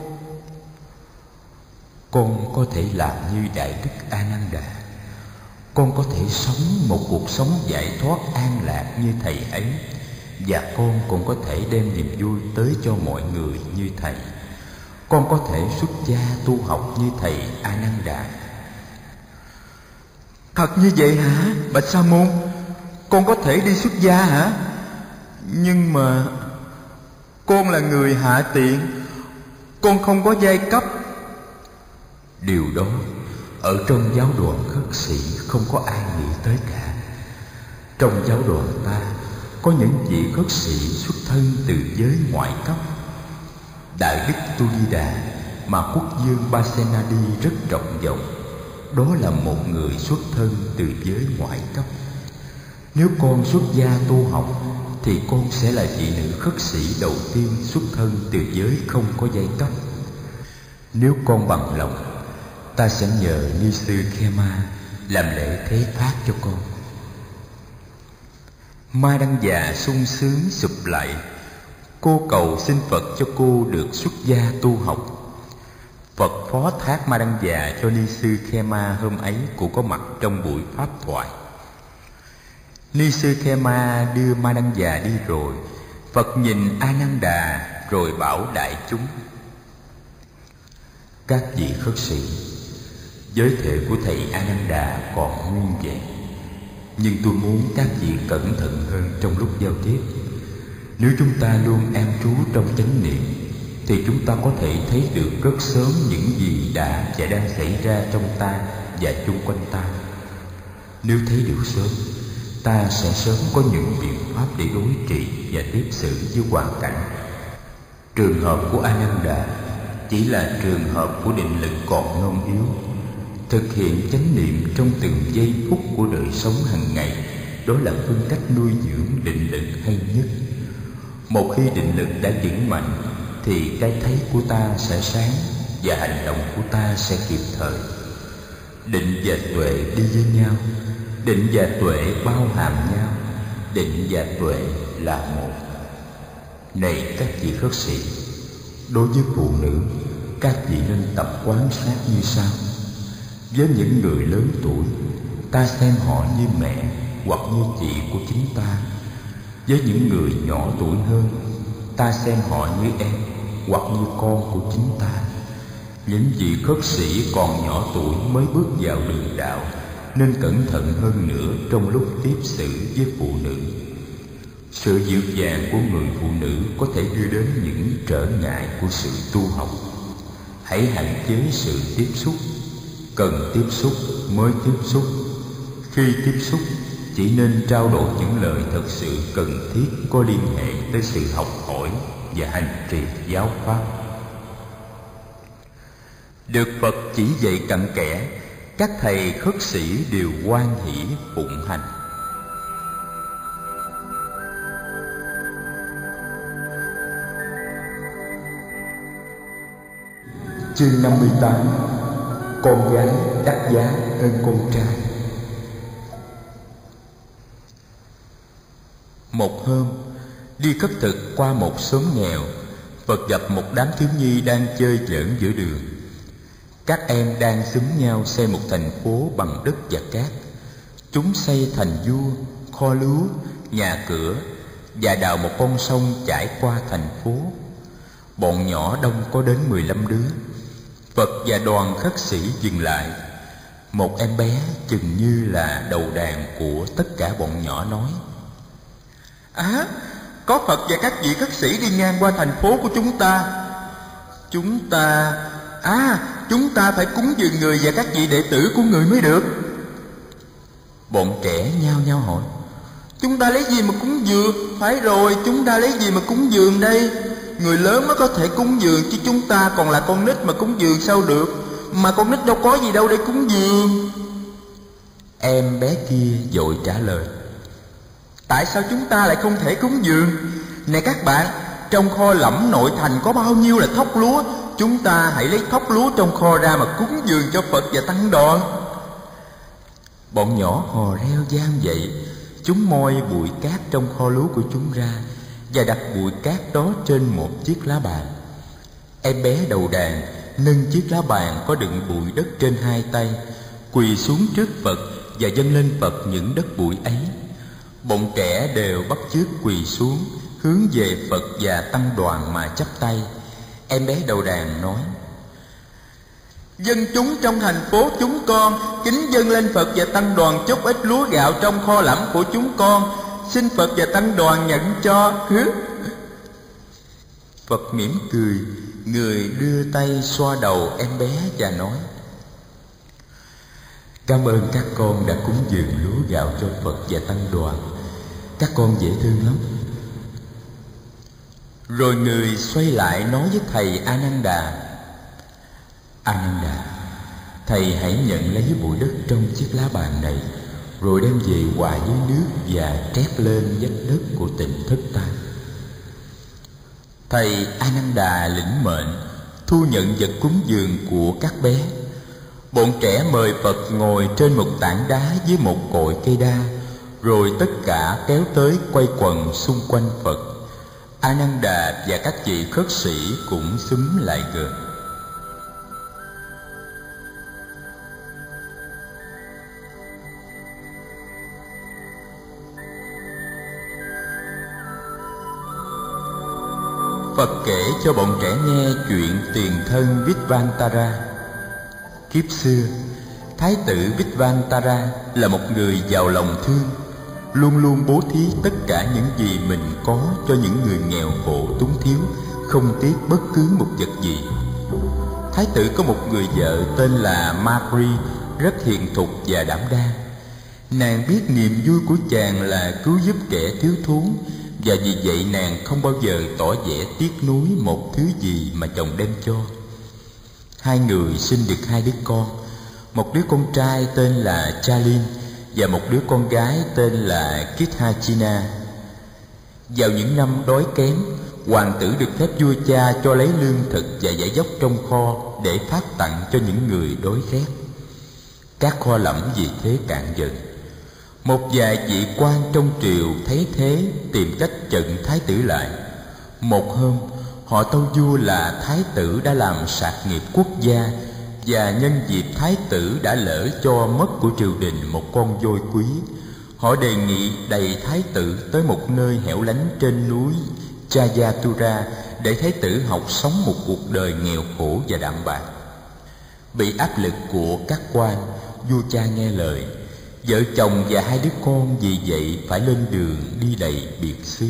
Con có thể làm như Đại Đức Ananda. Con có thể sống một cuộc sống giải thoát an lạc như thầy ấy, và con cũng có thể đem niềm vui tới cho mọi người như thầy. Con có thể xuất gia tu học như thầy Ananda. Thật như vậy hả, Bạch Sa Môn? Con có thể đi xuất gia hả? Nhưng mà con là người hạ tiện, con không có giai cấp. Điều đó ở trong giáo đoàn khất sĩ không có ai nghĩ tới cả. Trong giáo đoàn ta có những vị khất sĩ xuất thân từ giới ngoại cấp. Đại Đức Tulida mà quốc vương Pasenadi rất trọng vọng, đó là một người xuất thân từ giới ngoại cấp. Nếu con xuất gia tu học thì con sẽ là vị nữ khất sĩ đầu tiên xuất thân từ giới không có giai cấp. Nếu con bằng lòng, ta sẽ nhờ Ni sư Khema làm lễ thế phát cho con. Ma Đăng Già sung sướng sụp lạy. Cô cầu xin Phật cho cô được xuất gia tu học. Phật phó thác Ma Đăng Già cho Ni sư Khema hôm ấy cũng có mặt trong buổi pháp thoại. Ni sư Khema đưa Ma Đăng Già đi rồi, Phật nhìn Ananda rồi bảo đại chúng: các vị khất sĩ, giới thể của thầy Ananda còn nguyên vẹn, nhưng tôi muốn các vị cẩn thận hơn trong lúc giao tiếp. Nếu chúng ta luôn an trú trong chánh niệm thì chúng ta có thể thấy được rất sớm những gì đã và đang xảy ra trong ta và chung quanh ta. Nếu thấy được sớm, ta sẽ sớm có những biện pháp để đối trị và tiếp xử với hoàn cảnh. Trường hợp của Ananda chỉ là trường hợp của định lực còn non yếu. Thực hiện chánh niệm trong từng giây phút của đời sống hàng ngày, đó là phương cách nuôi dưỡng định lực hay nhất. Một khi định lực đã vững mạnh thì cái thấy của ta sẽ sáng và hành động của ta sẽ kịp thời. Định và tuệ đi với nhau, định và tuệ bao hàm nhau, định và tuệ là một. Này các vị khất sĩ, đối với phụ nữ, các vị nên tập quan sát như sau. Với những người lớn tuổi, ta xem họ như mẹ hoặc như chị của chính ta. Với những người nhỏ tuổi hơn, ta xem họ như em hoặc như con của chính ta. Những vị khất sĩ còn nhỏ tuổi mới bước vào đường đạo nên cẩn thận hơn nữa trong lúc tiếp xử với phụ nữ. Sự dịu dàng của người phụ nữ có thể đưa đến những trở ngại của sự tu học. Hãy hạn chế sự tiếp xúc. Cần tiếp xúc mới tiếp xúc. Khi tiếp xúc, chỉ nên trao đổi những lời thật sự cần thiết có liên hệ tới sự học hỏi và hành trì giáo pháp. Được Phật chỉ dạy cặn kẽ, các thầy khất sĩ đều hoan hỷ phụng hành. Chương 58. Con gái đắt giá hơn con trai. Một hôm, đi khất thực qua một xóm nghèo, Phật gặp một đám thiếu nhi đang chơi giỡn giữa đường. Các em đang xúm nhau xây một thành phố bằng đất và cát. Chúng xây thành vua, kho lúa, nhà cửa và đào một con sông chảy qua thành phố. Bọn nhỏ đông có đến 15 đứa. Phật và đoàn khất sĩ dừng lại. Một em bé chừng như là đầu đàn của tất cả bọn nhỏ nói: có Phật và các vị khất sĩ đi ngang qua thành phố của chúng ta. Chúng ta phải cúng dường người và các vị đệ tử của người mới được. Bọn trẻ nhao nhao hỏi: chúng ta lấy gì mà cúng dường? Phải rồi, chúng ta lấy gì mà cúng dường đây? Người lớn mới có thể cúng dường, chứ chúng ta còn là con nít mà cúng dường sao được? mà con nít đâu có gì đâu để cúng dường. Em bé kia vội trả lời: tại sao chúng ta lại không thể cúng dường? Nè các bạn, trong kho lẫm nội thành có bao nhiêu là thóc lúa, chúng ta hãy lấy thóc lúa trong kho ra mà cúng dường cho Phật và tăng đoàn. Bọn nhỏ hò reo vang dậy. Chúng moi bụi cát trong kho lúa của chúng ra và đặt bụi cát đó trên một chiếc lá bàn. Em bé đầu đàn nâng chiếc lá bàn có đựng bụi đất trên hai tay, quỳ xuống trước Phật và dâng lên Phật những đất bụi ấy. Bọn trẻ đều bắt chước quỳ xuống, hướng về Phật và tăng đoàn mà chắp tay. Em bé đầu đàn nói: dân chúng trong thành phố chúng con kính dâng lên Phật và tăng đoàn chút ít lúa gạo trong kho lẫm của chúng con, xin Phật và tăng đoàn nhận cho. Phật mỉm cười, người đưa tay xoa đầu em bé và nói: cảm ơn các con đã cúng dường lúa gạo cho Phật và tăng đoàn, các con dễ thương lắm. Rồi người xoay lại nói với thầy Ananda: Ananda, thầy hãy nhận lấy bụi đất trong chiếc lá bàn này, rồi đem về hòa với nước và trét lên vách đất của Tịnh Thất ta. Thầy Ananda lĩnh mệnh, thu nhận vật cúng dường của các bé. Bọn trẻ mời Phật ngồi trên một tảng đá với một cội cây đa, rồi tất cả kéo tới quay quần xung quanh Phật. Ananda và các vị khất sĩ cũng xúm lại gần. Phật kể cho bọn trẻ nghe chuyện tiền thân Vishvantara. Kiếp xưa, Thái tử Vishvantara là một người giàu lòng thương, luôn luôn bố thí tất cả những gì mình có cho những người nghèo khổ túng thiếu, không tiếc bất cứ một vật gì. Thái tử có một người vợ tên là Mary, rất hiền thục và đảm đang. Nàng biết niềm vui của chàng là cứu giúp kẻ thiếu thốn, và vì vậy nàng không bao giờ tỏ vẻ tiếc nuối một thứ gì mà chồng đem cho. Hai người sinh được hai đứa con, một đứa con trai tên là Chalin và một đứa con gái tên là Kithachina. Vào những năm đói kém, hoàng tử được phép vua cha cho lấy lương thực và vải dốc trong kho để phát tặng cho những người đói rét. Các kho lẫm vì thế cạn dần. Một vài vị quan trong triều thấy thế tìm cách chặn thái tử lại. Một hôm, họ tâu vua là thái tử đã làm sạc nghiệp quốc gia, và nhân dịp thái tử đã lỡ cho mất của triều đình một con voi quý, họ đề nghị đày thái tử tới một nơi hẻo lánh trên núi Jayatura để thái tử học sống một cuộc đời nghèo khổ và đạm bạc. Bị áp lực của các quan, vua cha nghe lời. Vợ chồng và hai đứa con vì vậy phải lên đường đi đầy biệt xứ.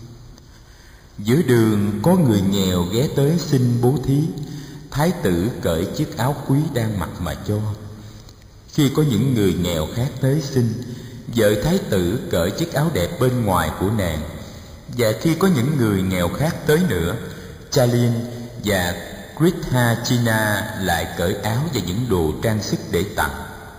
Giữa đường có người nghèo ghé tới xin bố thí. Thái tử cởi chiếc áo quý đang mặc mà cho. Khi có những người nghèo khác tới xin, vợ thái tử cởi chiếc áo đẹp bên ngoài của nàng. Và khi có những người nghèo khác tới nữa, Chalin và Kithachina lại cởi áo và những đồ trang sức để tặng.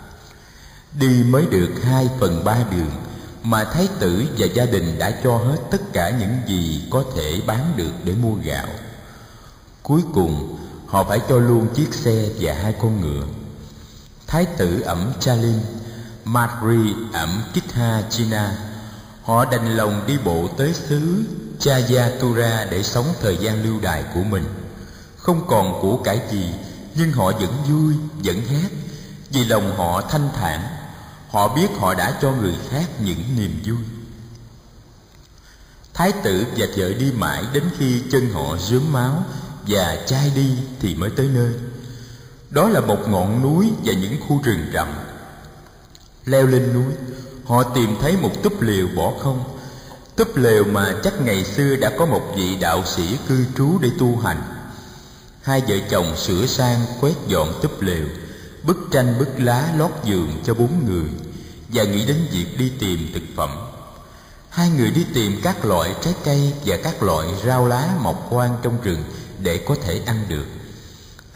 Đi mới được 2/3 đường mà thái tử và gia đình đã cho hết tất cả những gì có thể bán được để mua gạo. Cuối cùng họ phải cho luôn chiếc xe và 2 con ngựa. Thái tử ẵm Chalin, Mary ẵm Kithachina. Họ đành lòng đi bộ tới xứ Jayatura để sống thời gian lưu đày của mình. Không còn của cải gì, nhưng họ vẫn vui, vẫn hát, vì lòng họ thanh thản. Họ biết họ đã cho người khác những niềm vui. Thái tử và vợ đi mãi đến khi chân họ rớm máu và chai đi thì mới tới nơi. Đó là một ngọn núi và những khu rừng rậm. Leo lên núi, họ tìm thấy một túp lều bỏ không. Túp lều mà chắc ngày xưa đã có một vị đạo sĩ cư trú để tu hành. Hai vợ chồng sửa sang quét dọn túp lều, bức tranh bức lá lót giường cho 4 người, và nghĩ đến việc đi tìm thực phẩm. Hai người đi tìm các loại trái cây và các loại rau lá mọc hoang trong rừng để có thể ăn được.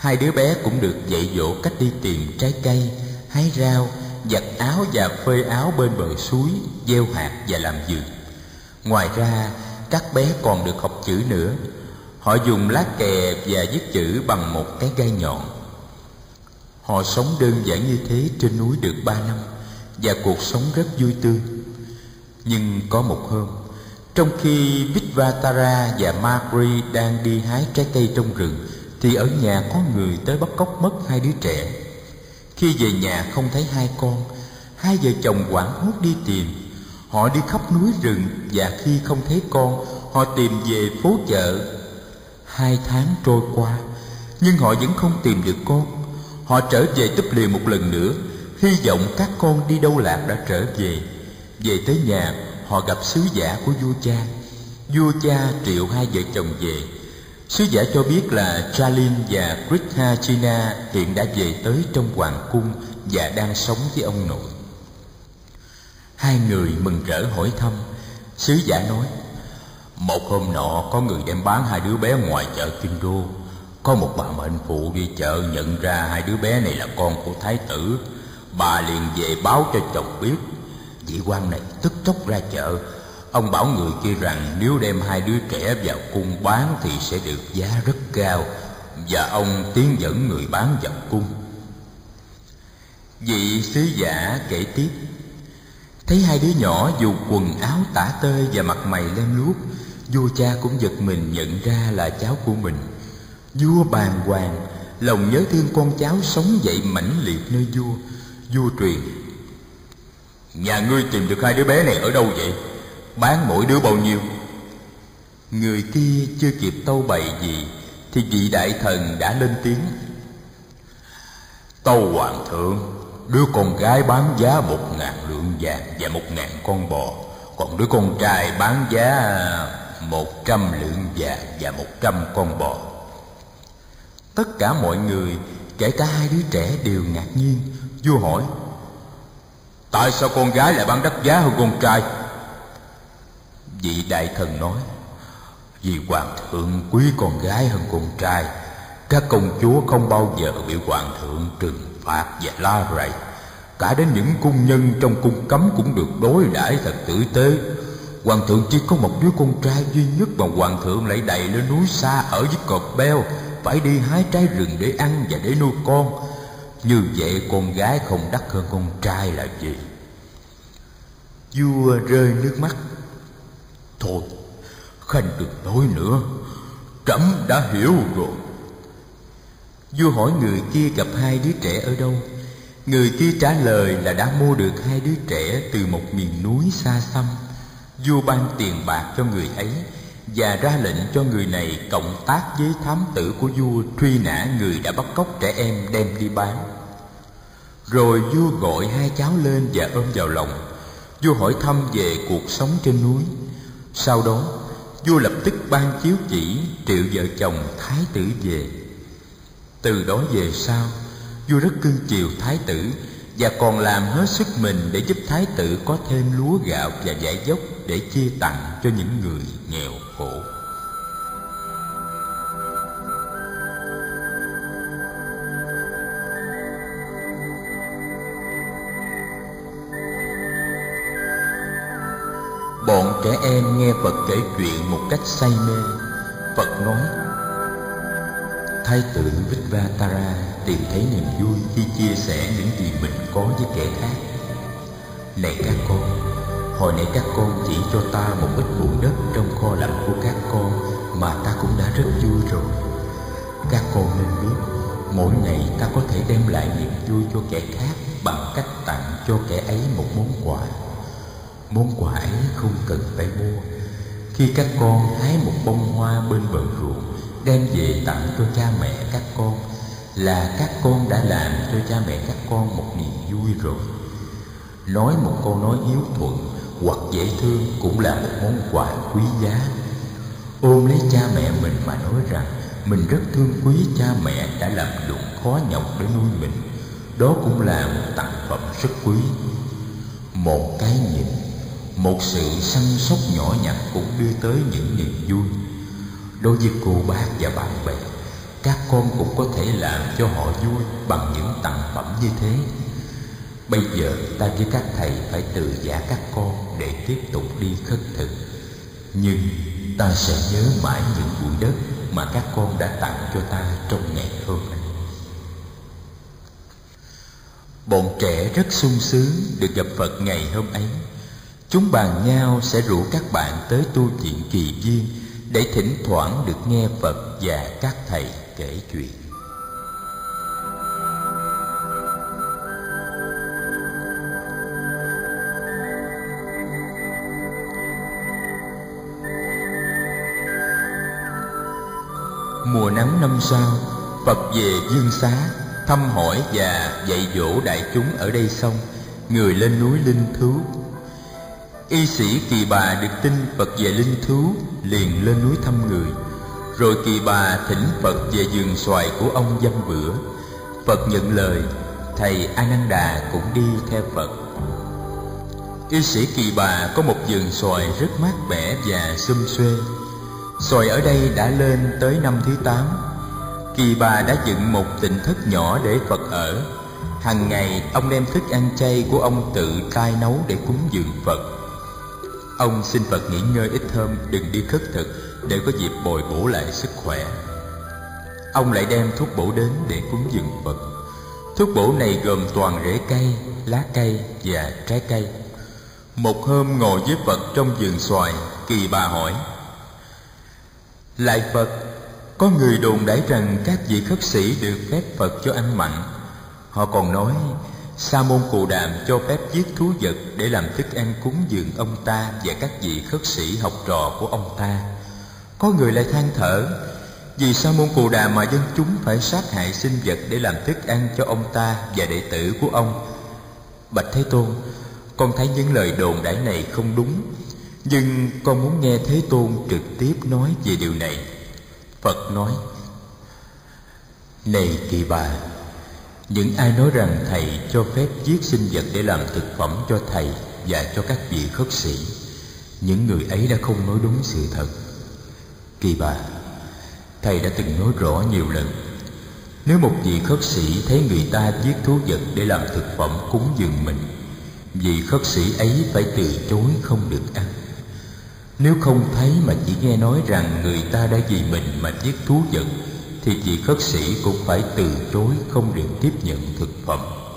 Hai đứa bé cũng được dạy dỗ cách đi tìm trái cây, hái rau, giặt áo và phơi áo bên bờ suối, gieo hạt và làm vườn. Ngoài ra, các bé còn được học chữ nữa. Họ dùng lá kè và viết chữ bằng một cái gai nhọn. Họ sống đơn giản như thế trên núi được 3 năm, và cuộc sống rất vui tươi. Nhưng có một hôm, trong khi Vitvatara và Margery đang đi hái trái cây trong rừng, thì ở nhà có người tới bắt cóc mất hai đứa trẻ. Khi về nhà không thấy hai con, hai vợ chồng hoảng hốt đi tìm. Họ đi khắp núi rừng, và khi không thấy con, họ tìm về phố chợ. 2 tháng trôi qua, nhưng họ vẫn không tìm được con. Họ trở về Túp Lều một lần nữa, hy vọng các con đi đâu lạc đã trở về. Về tới nhà, họ gặp sứ giả của vua cha. Vua cha triệu hai vợ chồng về. Sứ giả cho biết là Chalin và Krishna hiện đã về tới trong hoàng cung và đang sống với ông nội. Hai người mừng rỡ hỏi thăm. Sứ giả nói: một hôm nọ có người đem bán hai đứa bé ngoài chợ Kinh Đô. Có một bà mệnh phụ đi chợ nhận ra hai đứa bé này là con của thái tử. Bà liền về báo cho chồng biết. Vị quan này tức tốc ra chợ. Ông bảo người kia rằng nếu đem hai đứa trẻ vào cung bán thì sẽ được giá rất cao, và ông tiến dẫn người bán vào cung. Vị sứ giả kể tiếp: thấy hai đứa nhỏ dù quần áo tả tơi và mặt mày lem luốc, vua cha cũng giật mình nhận ra là cháu của mình. Vua bàng hoàng, lòng nhớ thương con cháu sống dậy mãnh liệt nơi vua. Vua truyền: nhà ngươi tìm được hai đứa bé này ở đâu vậy? Bán mỗi đứa bao nhiêu? Người kia chưa kịp tâu bày gì thì vị đại thần đã lên tiếng: tâu hoàng thượng, đứa con gái bán giá 1.000 lượng vàng và 1.000 con bò, còn đứa con trai bán giá 100 lượng vàng và 100 con bò. Tất cả mọi người, kể cả hai đứa trẻ, đều ngạc nhiên. Vua hỏi: tại sao con gái lại bán đắt giá hơn con trai? Vị đại thần nói: vì hoàng thượng quý con gái hơn con trai. Các công chúa không bao giờ bị hoàng thượng trừng phạt và la rầy. Cả đến những cung nhân trong cung cấm cũng được đối đãi thật tử tế. Hoàng thượng chỉ có một đứa con trai duy nhất mà hoàng thượng lại đày lên núi xa ở với cọp beo, phải đi hái trái rừng để ăn và để nuôi con. Như vậy con gái không đắt hơn con trai là gì? Vua rơi nước mắt. Thôi, khanh đừng nói nữa, trẫm đã hiểu rồi. Vua hỏi người kia gặp hai đứa trẻ ở đâu. Người kia trả lời là đã mua được hai đứa trẻ từ một miền núi xa xăm. Vua ban tiền bạc cho người ấy và ra lệnh cho người này cộng tác với thám tử của vua truy nã người đã bắt cóc trẻ em đem đi bán. Rồi vua gọi hai cháu lên và ôm vào lòng. Vua hỏi thăm về cuộc sống trên núi. Sau đó, vua lập tức ban chiếu chỉ triệu vợ chồng thái tử về. Từ đó về sau, vua rất cưng chiều thái tử và còn làm hết sức mình để giúp thái tử có thêm lúa gạo và vải dốc để chia tặng cho những người nghèo khổ. Bọn trẻ em nghe Phật kể chuyện một cách say mê. Phật nói: thái tử Vitvatara tìm thấy niềm vui khi chia sẻ những gì mình có với kẻ khác. Này các con, hồi nãy các con chỉ cho ta một ít bụi đất trong kho lạnh của các con mà ta cũng đã rất vui rồi. Các con nên biết, mỗi ngày ta có thể đem lại niềm vui cho kẻ khác bằng cách tặng cho kẻ ấy một món quà. Món quà ấy không cần phải mua. Khi các con hái một bông hoa bên bờ ruộng đem về tặng cho cha mẹ các con, là các con đã làm cho cha mẹ các con một niềm vui rồi. Nói một câu nói hiếu thuận hoặc dễ thương cũng là một món quà quý giá. Ôm lấy cha mẹ mình mà nói rằng mình rất thương quý cha mẹ đã làm lụng khó nhọc để nuôi mình, đó cũng là một tặng phẩm rất quý. Một cái nhìn, một sự săn sóc nhỏ nhặt cũng đưa tới những niềm vui. Đối với cô bác và bạn bè, các con cũng có thể làm cho họ vui bằng những tặng phẩm như thế. Bây giờ ta với các thầy phải từ giã các con để tiếp tục đi khất thực. Nhưng ta sẽ nhớ mãi những bụi đất mà các con đã tặng cho ta trong ngày hôm nay. Bọn trẻ rất sung sướng được gặp Phật ngày hôm ấy. Chúng bàn nhau sẽ rủ các bạn tới tu viện Kỳ Viên để thỉnh thoảng được nghe Phật và các thầy kể chuyện. Mùa nắng năm sau, Phật về Dương Xá thăm hỏi và dạy dỗ đại chúng ở đây xong, người lên núi Linh Thú. Y sĩ Kỳ Bà được tin Phật về Linh Thú liền lên núi thăm người. Rồi Kỳ Bà thỉnh Phật về vườn xoài của ông dăm bữa. Phật nhận lời, thầy A Nan Đà cũng đi theo Phật. Y sĩ Kỳ Bà có một vườn xoài rất mát mẻ và xum xuê. Xoài ở đây đã lên tới năm thứ 8. Kỳ Bà đã dựng một tịnh thất nhỏ để Phật ở. Hằng ngày ông đem thức ăn chay của ông tự tay nấu để cúng dường Phật. Ông xin Phật nghỉ ngơi ít hôm, đừng đi khất thực để có dịp bồi bổ lại sức khỏe. Ông lại đem thuốc bổ đến để cúng dường Phật. Thuốc bổ này gồm toàn rễ cây, lá cây và trái cây. Một hôm ngồi với Phật trong vườn xoài, Kỳ Bà hỏi: Lạy Phật, có người đồn đãi rằng các vị khất sĩ được phép Phật cho ăn mặn. Họ còn nói Sa môn Cù Đàm cho phép giết thú vật để làm thức ăn cúng dường ông ta và các vị khất sĩ học trò của ông ta. Có người lại than thở: vì Sa môn Cù Đàm mà dân chúng phải sát hại sinh vật để làm thức ăn cho ông ta và đệ tử của ông. Bạch Thế Tôn, con thấy những lời đồn đãi này không đúng, nhưng con muốn nghe Thế Tôn trực tiếp nói về điều này. Phật nói: Này Kỳ Bà, những ai nói rằng thầy cho phép giết sinh vật để làm thực phẩm cho thầy và cho các vị khất sĩ, những người ấy đã không nói đúng sự thật. Kỳ Bà, thầy đã từng nói rõ nhiều lần, nếu một vị khất sĩ thấy người ta giết thú vật để làm thực phẩm cúng dường mình, vị khất sĩ ấy phải từ chối không được ăn. Nếu không thấy mà chỉ nghe nói rằng người ta đã vì mình mà giết thú vật, thì vị khất sĩ cũng phải từ chối không được tiếp nhận thực phẩm.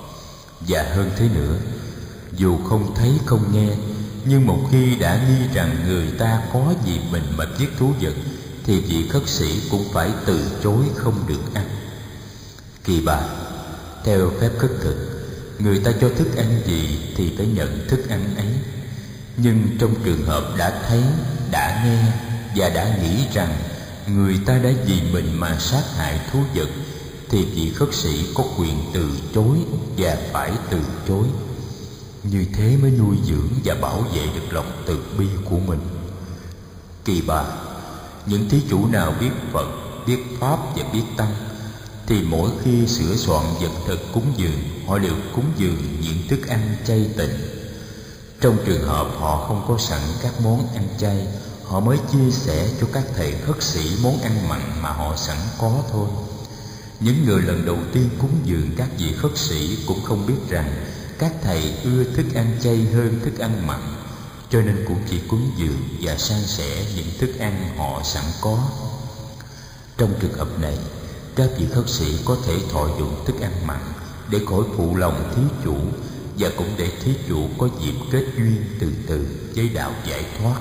Và hơn thế nữa, dù không thấy không nghe, nhưng một khi đã nghi rằng người ta có vì mình mà giết thú vật, thì vị khất sĩ cũng phải từ chối không được ăn. Kỳ Bà, theo phép khất thực, người ta cho thức ăn gì thì phải nhận thức ăn ấy. Nhưng trong trường hợp đã thấy, đã nghe và đã nghĩ rằng người ta đã vì mình mà sát hại thú vật, thì vị khất sĩ có quyền từ chối và phải từ chối. Như thế mới nuôi dưỡng và bảo vệ được lòng từ bi của mình. Kỳ Bà, những thí chủ nào biết Phật, biết Pháp và biết Tăng, thì mỗi khi sửa soạn vật thực cúng dường, họ đều cúng dường những thức ăn chay tịnh. Trong trường hợp họ không có sẵn các món ăn chay, họ mới chia sẻ cho các thầy khất sĩ món ăn mặn mà họ sẵn có thôi. Những người lần đầu tiên cúng dường các vị khất sĩ cũng không biết rằng các thầy ưa thức ăn chay hơn thức ăn mặn, cho nên cũng chỉ cúng dường và san sẻ những thức ăn họ sẵn có. Trong trường hợp này, các vị khất sĩ có thể thọ dụng thức ăn mặn để khỏi phụ lòng thí chủ, và cũng để thí chủ có dịp kết duyên từ từ với đạo giải thoát.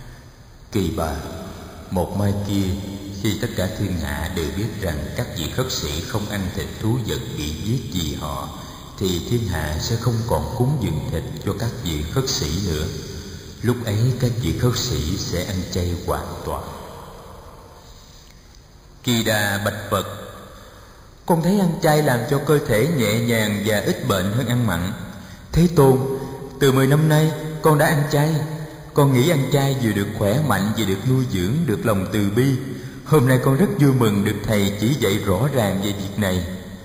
Kỳ Bà, một mai kia, khi tất cả thiên hạ đều biết rằng các vị khất sĩ không ăn thịt thú vật bị giết vì họ, thì thiên hạ sẽ không còn cúng dường thịt cho các vị khất sĩ nữa. Lúc ấy các vị khất sĩ sẽ ăn chay hoàn toàn. Kỳ Đà bạch Phật: Con thấy ăn chay làm cho cơ thể nhẹ nhàng và ít bệnh hơn ăn mặn. Thế Tôn, từ 10 năm nay con đã ăn chay. Con nghĩ ăn chay vừa được khỏe mạnh, vừa được nuôi dưỡng, được lòng từ bi. Hôm nay con rất vui mừng được thầy chỉ dạy rõ ràng về việc này.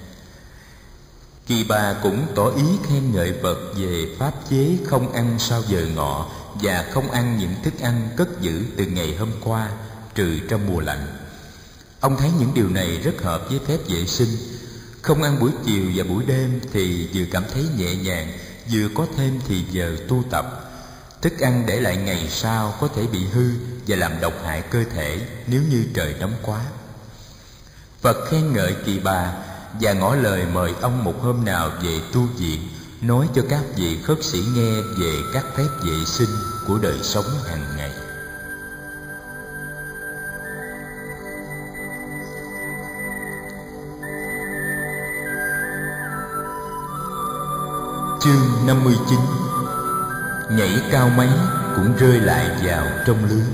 Kỳ Bà cũng tỏ ý khen ngợi Phật về pháp chế không ăn sau giờ ngọ và không ăn những thức ăn cất giữ từ ngày hôm qua, trừ trong mùa lạnh. Ông thấy những điều này rất hợp với phép vệ sinh. Không ăn buổi chiều và buổi đêm thì vừa cảm thấy nhẹ nhàng, vừa có thêm thì giờ tu tập. Thức ăn để lại ngày sau có thể bị hư và làm độc hại cơ thể nếu như trời nóng quá. Phật khen ngợi Kỳ Bà và ngỏ lời mời ông một hôm nào về tu viện, nói cho các vị khất sĩ nghe về các phép vệ sinh của đời sống hàng ngày. Chương 59. Nhảy cao mấy cũng rơi lại vào trong lưới.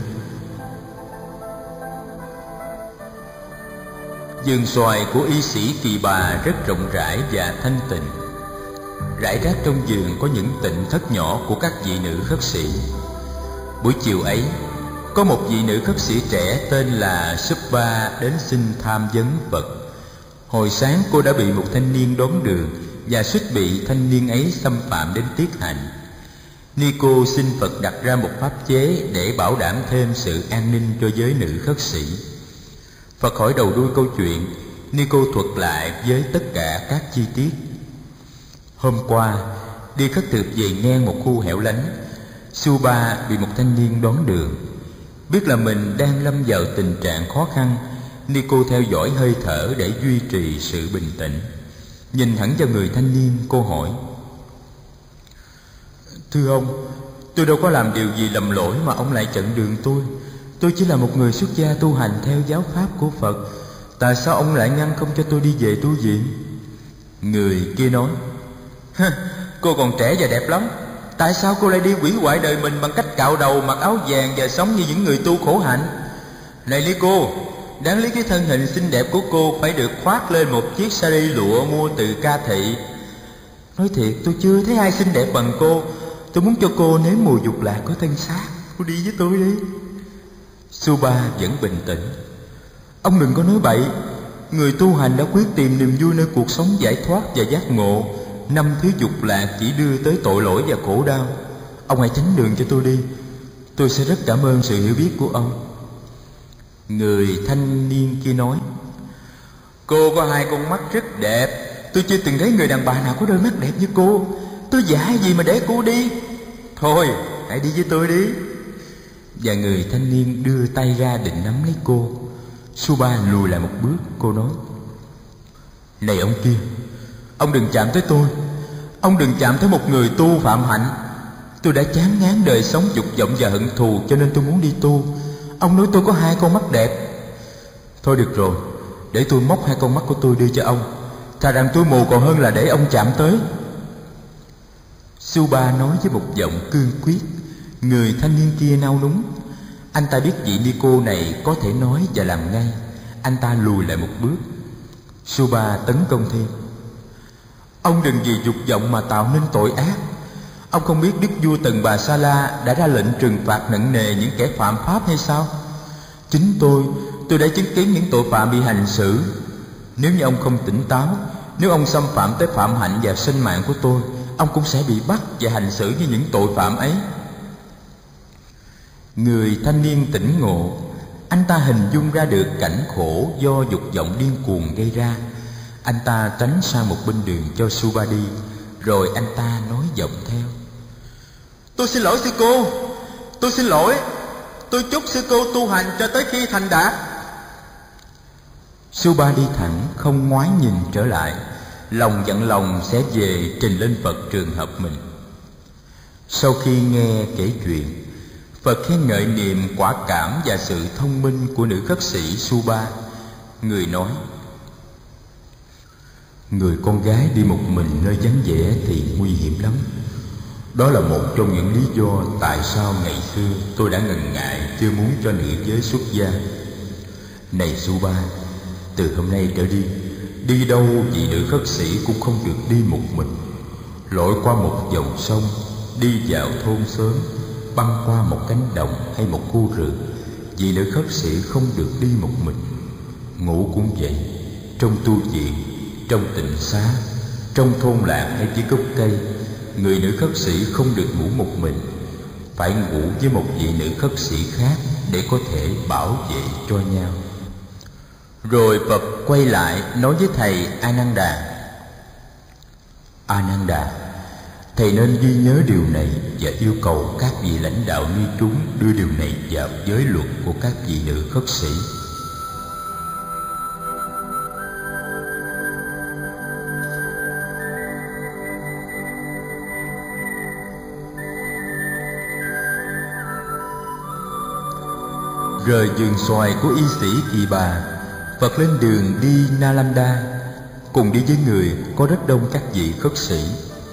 Vườn xoài của y sĩ Kỳ Bà rất rộng rãi và thanh tịnh. Rải rác trong vườn có những tịnh thất nhỏ của các vị nữ khất sĩ. Buổi chiều ấy, có một vị nữ khất sĩ trẻ tên là Subba đến xin tham vấn Phật. Hồi sáng cô đã bị một thanh niên đón đường và suýt bị thanh niên ấy xâm phạm đến tiết hạnh. Nico xin Phật đặt ra một pháp chế để bảo đảm thêm sự an ninh cho giới nữ khất sĩ. Phật hỏi đầu đuôi câu chuyện, Nico thuật lại với tất cả các chi tiết. Hôm qua, đi khất thực về ngang một khu hẻo lánh, Subba bị một thanh niên đón đường. Biết là mình đang lâm vào tình trạng khó khăn, Nico theo dõi hơi thở để duy trì sự bình tĩnh. Nhìn thẳng vào người thanh niên, cô hỏi: "Thưa ông, tôi đâu có làm điều gì lầm lỗi mà ông lại chặn đường tôi. Tôi chỉ là một người xuất gia tu hành theo giáo pháp của Phật. Tại sao ông lại ngăn không cho tôi đi về tu viện?" Người kia nói: "Cô còn trẻ và đẹp lắm. Tại sao cô lại đi hủy hoại đời mình bằng cách cạo đầu, mặc áo vàng và sống như những người tu khổ hạnh? Này Lý cô, đáng lý cái thân hình xinh đẹp của cô phải được khoác lên một chiếc sari lụa mua từ Ca Thị. Nói thiệt, tôi chưa thấy ai xinh đẹp bằng cô. Tôi muốn cho cô nếm mùi dục lạc của thân xác. Cô đi với tôi đi." Subba vẫn bình tĩnh: "Ông đừng có nói bậy. Người tu hành đã quyết tìm niềm vui nơi cuộc sống giải thoát và giác ngộ. 5 thứ dục lạc chỉ đưa tới tội lỗi và khổ đau. Ông hãy tránh đường cho tôi đi. Tôi sẽ rất cảm ơn sự hiểu biết của ông." Người thanh niên kia nói: "Cô có 2 con mắt rất đẹp. Tôi chưa từng thấy người đàn bà nào có đôi mắt đẹp như cô. Tôi dạy gì mà để cô đi. Thôi, hãy đi với tôi đi." Và người thanh niên đưa tay ra định nắm lấy cô. Subba lùi lại một bước. Cô nói: "Này ông kia, ông đừng chạm tới tôi. Ông đừng chạm tới một người tu phạm hạnh. Tôi đã chán ngán đời sống dục vọng và hận thù, cho nên tôi muốn đi tu. Ông nói tôi có 2 con mắt đẹp. Thôi được rồi, để tôi móc 2 con mắt của tôi đưa cho ông. Thà rằng tôi mù còn hơn là để ông chạm tới." Subba nói với một giọng cương quyết. Người thanh niên kia nao núng. Anh ta biết vị Nico này có thể nói và làm ngay. Anh ta lùi lại một bước. Subba tấn công thêm: "Ông đừng vì dục vọng mà tạo nên tội ác. Ông không biết đức vua Tần Bà Sa La đã ra lệnh trừng phạt nặng nề những kẻ phạm pháp hay sao? Chính tôi đã chứng kiến những tội phạm bị hành xử. Nếu như ông không tỉnh táo, nếu ông xâm phạm tới phạm hạnh và sinh mạng của tôi, ông cũng sẽ bị bắt và hành xử như những tội phạm ấy." Người thanh niên tỉnh ngộ. Anh ta hình dung ra được cảnh khổ do dục vọng điên cuồng gây ra. Anh ta tránh sang một bên đường cho Subba đi. Rồi anh ta nói giọng theo: "Tôi xin lỗi sư cô. Tôi xin lỗi. Tôi chúc sư cô tu hành cho tới khi thành đạt." Subba đi thẳng, không ngoái nhìn trở lại. Lòng dặn lòng sẽ về trình lên Phật trường hợp mình. Sau khi nghe kể chuyện, Phật khen ngợi niềm quả cảm và sự thông minh của nữ khất sĩ Subba. Người nói: "Người con gái đi một mình nơi vắng vẻ thì nguy hiểm lắm. Đó là một trong những lý do tại sao ngày xưa tôi đã ngần ngại chưa muốn cho nữ giới xuất gia. Này Subba, từ hôm nay trở đi, đi đâu vị nữ khất sĩ cũng không được đi một mình. Lội qua một dòng sông, đi vào thôn xóm, băng qua một cánh đồng hay một khu rừng, vị nữ khất sĩ không được đi một mình. Ngủ cũng vậy, trong tu viện, trong tịnh xá, trong thôn làng hay dưới gốc cây, người nữ khất sĩ không được ngủ một mình, phải ngủ với một vị nữ khất sĩ khác để có thể bảo vệ cho nhau." Rồi Phật quay lại nói với thầy Ananda: Ananda, thầy nên ghi nhớ điều này và yêu cầu các vị lãnh đạo ni chúng đưa điều này vào giới luật của các vị nữ khất sĩ. Rời vườn xoài của y sĩ Kỳ Bà, Phật lên đường đi Nalanda, cùng đi với người có rất đông các vị khất sĩ.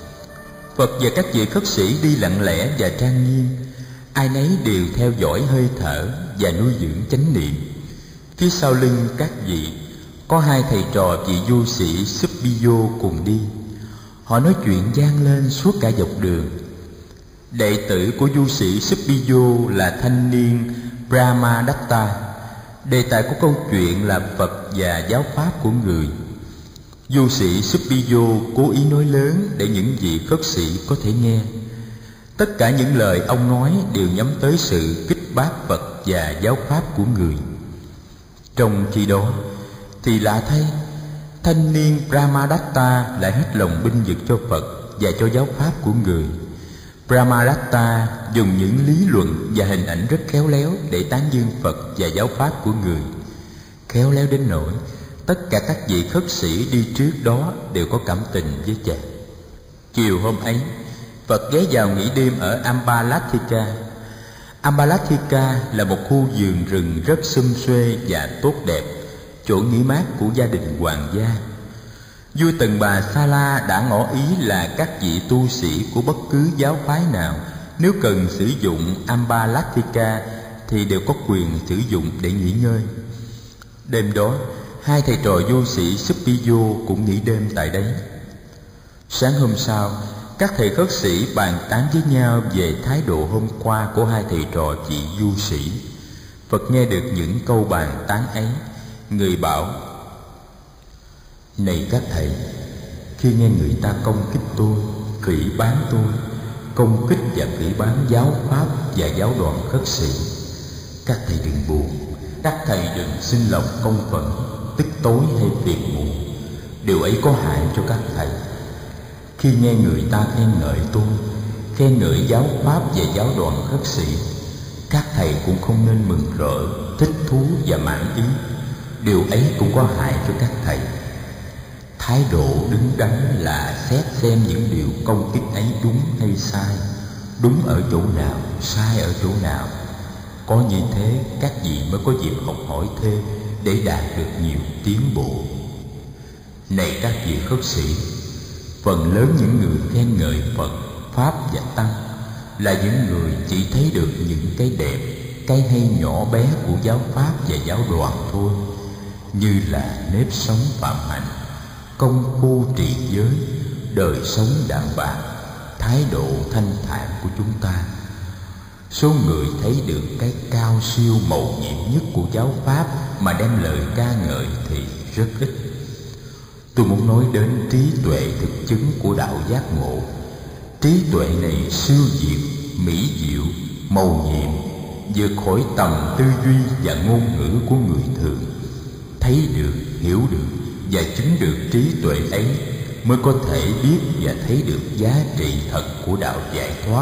Phật và các vị khất sĩ đi lặng lẽ và trang nghiêm, ai nấy đều theo dõi hơi thở và nuôi dưỡng chánh niệm. Phía sau lưng các vị có hai thầy trò vị du sĩ Suppiyo cùng đi. Họ nói chuyện vang lên suốt cả dọc đường. Đệ tử của du sĩ Suppiyo là thanh niên Brahmadatta. Đề tài của câu chuyện là Phật và giáo pháp của người. Du sĩ Suppiyo cố ý nói lớn để những vị khất sĩ có thể nghe. Tất cả những lời ông nói đều nhắm tới sự kích bác Phật và giáo pháp của người. Trong khi đó thì lạ thay, thanh niên Brahmadatta lại hết lòng binh vực cho Phật và cho giáo pháp của người. Brahmadatta dùng những lý luận và hình ảnh rất khéo léo để tán dương Phật và giáo pháp của người. Khéo léo đến nỗi tất cả các vị khất sĩ đi trước đó đều có cảm tình với chàng. Chiều hôm ấy, Phật ghé vào nghỉ đêm ở Ambalathika. Ambalathika là một khu vườn rừng rất sum suê và tốt đẹp, chỗ nghỉ mát của gia đình hoàng gia. Vua Tần Bà Sa La đã ngỏ ý là các vị tu sĩ của bất cứ giáo phái nào nếu cần sử dụng Ambalathika thì đều có quyền sử dụng để nghỉ ngơi. Đêm đó, hai thầy trò du sĩ Suppiyo cũng nghỉ đêm tại đấy. Sáng hôm sau, các thầy khất sĩ bàn tán với nhau về thái độ hôm qua của hai thầy trò vị du sĩ. Phật nghe được những câu bàn tán ấy. Người bảo: Này các thầy, khi nghe người ta công kích tôi, phỉ báng tôi, công kích và phỉ báng giáo pháp và giáo đoàn khất sĩ, các thầy đừng buồn, các thầy đừng sinh lòng công phẫn, tức tối hay phiền muộn. Điều ấy có hại cho các thầy. Khi nghe người ta khen ngợi tôi, khen ngợi giáo pháp và giáo đoàn khất sĩ, các thầy cũng không nên mừng rỡ, thích thú và mãn ý. Điều ấy cũng có hại cho các thầy. Thái độ đứng đắn là xét xem những điều công kích ấy đúng hay sai, đúng ở chỗ nào, sai ở chỗ nào. Có như thế các vị mới có dịp học hỏi thêm để đạt được nhiều tiến bộ. Này các vị khất sĩ, phần lớn những người khen ngợi Phật, Pháp và Tăng là những người chỉ thấy được những cái đẹp, cái hay nhỏ bé của giáo Pháp và giáo đoàn thôi, như là nếp sống phạm hạnh, công phu trì giới, đời sống đạm bạc, thái độ thanh thản của chúng ta. Số người thấy được cái cao siêu mầu nhiệm nhất của giáo Pháp mà đem lời ca ngợi thì rất ít. Tôi muốn nói đến trí tuệ thực chứng của đạo giác ngộ. Trí tuệ này siêu việt, mỹ diệu, mầu nhiệm, vượt khỏi tầm tư duy và ngôn ngữ của người thường. Thấy được, hiểu được và chứng được trí tuệ ấy mới có thể biết và thấy được giá trị thật của đạo giải thoát.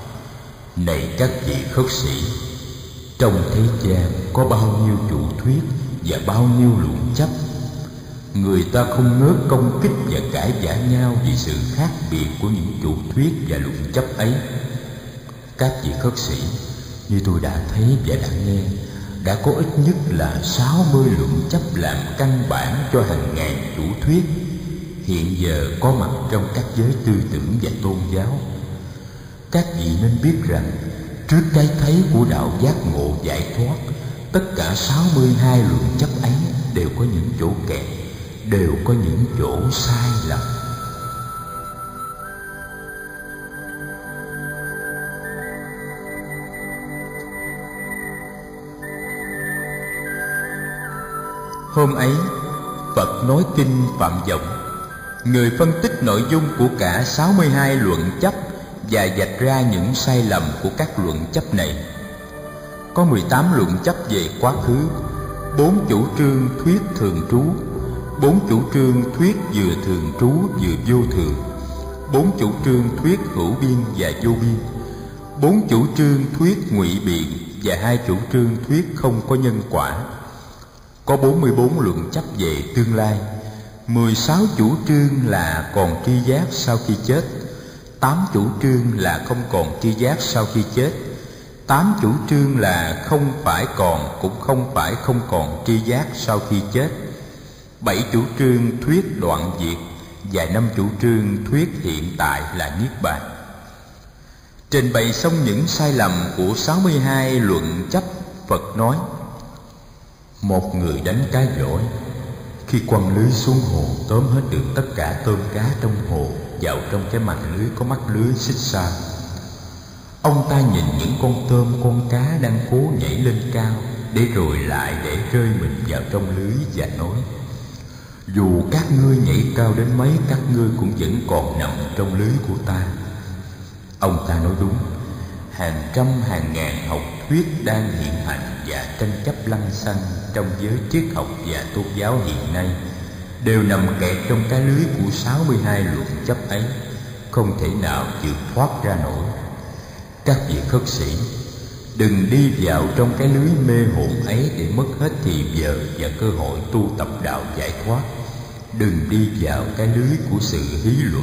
Này các vị khất sĩ, trong thế gian có bao nhiêu chủ thuyết và bao nhiêu luận chấp. Người ta không ngớt công kích và cãi vã nhau vì sự khác biệt của những chủ thuyết và luận chấp ấy. Các vị khất sĩ, như tôi đã thấy và đã nghe, đã có ít nhất là 60 luận chấp làm căn bản cho hàng ngàn chủ thuyết hiện giờ có mặt trong các giới tư tưởng và tôn giáo. Các vị nên biết rằng trước cái thấy của đạo giác ngộ giải thoát, tất cả 62 luận chấp ấy đều có những chỗ kẹt, đều có những chỗ sai lầm. Hôm ấy, Phật nói kinh Phạm Vọng. Người phân tích nội dung của cả 62 luận chấp và vạch ra những sai lầm của các luận chấp này. Có 18 luận chấp về quá khứ, 4 chủ trương thuyết thường trú, 4 chủ trương thuyết vừa thường trú vừa vô thường, 4 chủ trương thuyết hữu biên và vô biên, 4 chủ trương thuyết ngụy biện và 2 chủ trương thuyết không có nhân quả. Có 44 luận chấp về tương lai, 16 chủ trương là còn tri giác sau khi chết, 8 chủ trương là không còn tri giác sau khi chết, 8 chủ trương là không phải còn cũng không phải không còn tri giác sau khi chết, 7 chủ trương thuyết đoạn diệt và 5 chủ trương thuyết hiện tại là niết bàn. Trình bày xong những sai lầm của 62 luận chấp, Phật nói: một người đánh cá giỏi, khi quăng lưới xuống hồ tóm hết được tất cả tôm cá trong hồ vào trong cái mành lưới có mắt lưới xích sao. Ông ta nhìn những con tôm con cá đang cố nhảy lên cao để rồi lại để rơi mình vào trong lưới và nói: dù các ngươi nhảy cao đến mấy, các ngươi cũng vẫn còn nằm trong lưới của ta. Ông ta nói đúng. Hàng trăm hàng ngàn học thuyết đang hiện hành và tranh chấp lăng xăng trong giới triết học và tôn giáo hiện nay đều nằm kẹt trong cái lưới của 62 luận chấp ấy, không thể nào vượt thoát ra nổi. Các vị khất sĩ, đừng đi vào trong cái lưới mê hồn ấy để mất hết thì giờ và cơ hội tu tập đạo giải thoát. Đừng đi vào cái lưới của sự hí luận.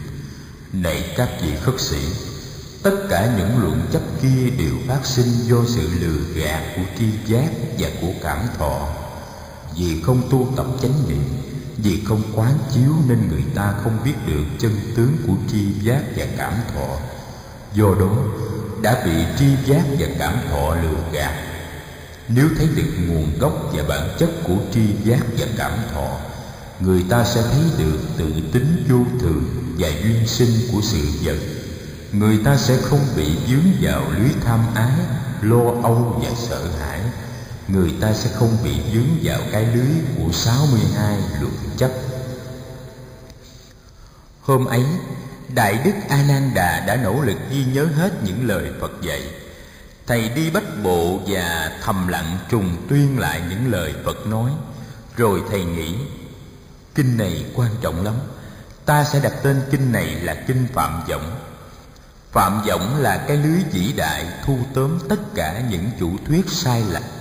Này các vị khất sĩ, tất cả những luận chấp kia đều phát sinh do sự lừa gạt của tri giác và của cảm thọ. Vì không tu tập chánh niệm, vì không quán chiếu nên người ta không biết được chân tướng của tri giác và cảm thọ. Do đó đã bị tri giác và cảm thọ lừa gạt. Nếu thấy được nguồn gốc và bản chất của tri giác và cảm thọ, người ta sẽ thấy được tự tính vô thường và duyên sinh của sự vật. Người ta sẽ không bị vướng vào lưới tham ái, lo âu và sợ hãi. Người ta sẽ không bị vướng vào cái lưới của 62 luận chấp. Hôm ấy, Đại Đức A Nan Đà đã nỗ lực ghi nhớ hết những lời Phật dạy. Thầy đi bách bộ và thầm lặng trùng tuyên lại những lời Phật nói. Rồi thầy nghĩ, kinh này quan trọng lắm, ta sẽ đặt tên kinh này là kinh Phạm Võng. Phạm Võng là cái lưới vĩ đại thu tóm tất cả những chủ thuyết sai lệch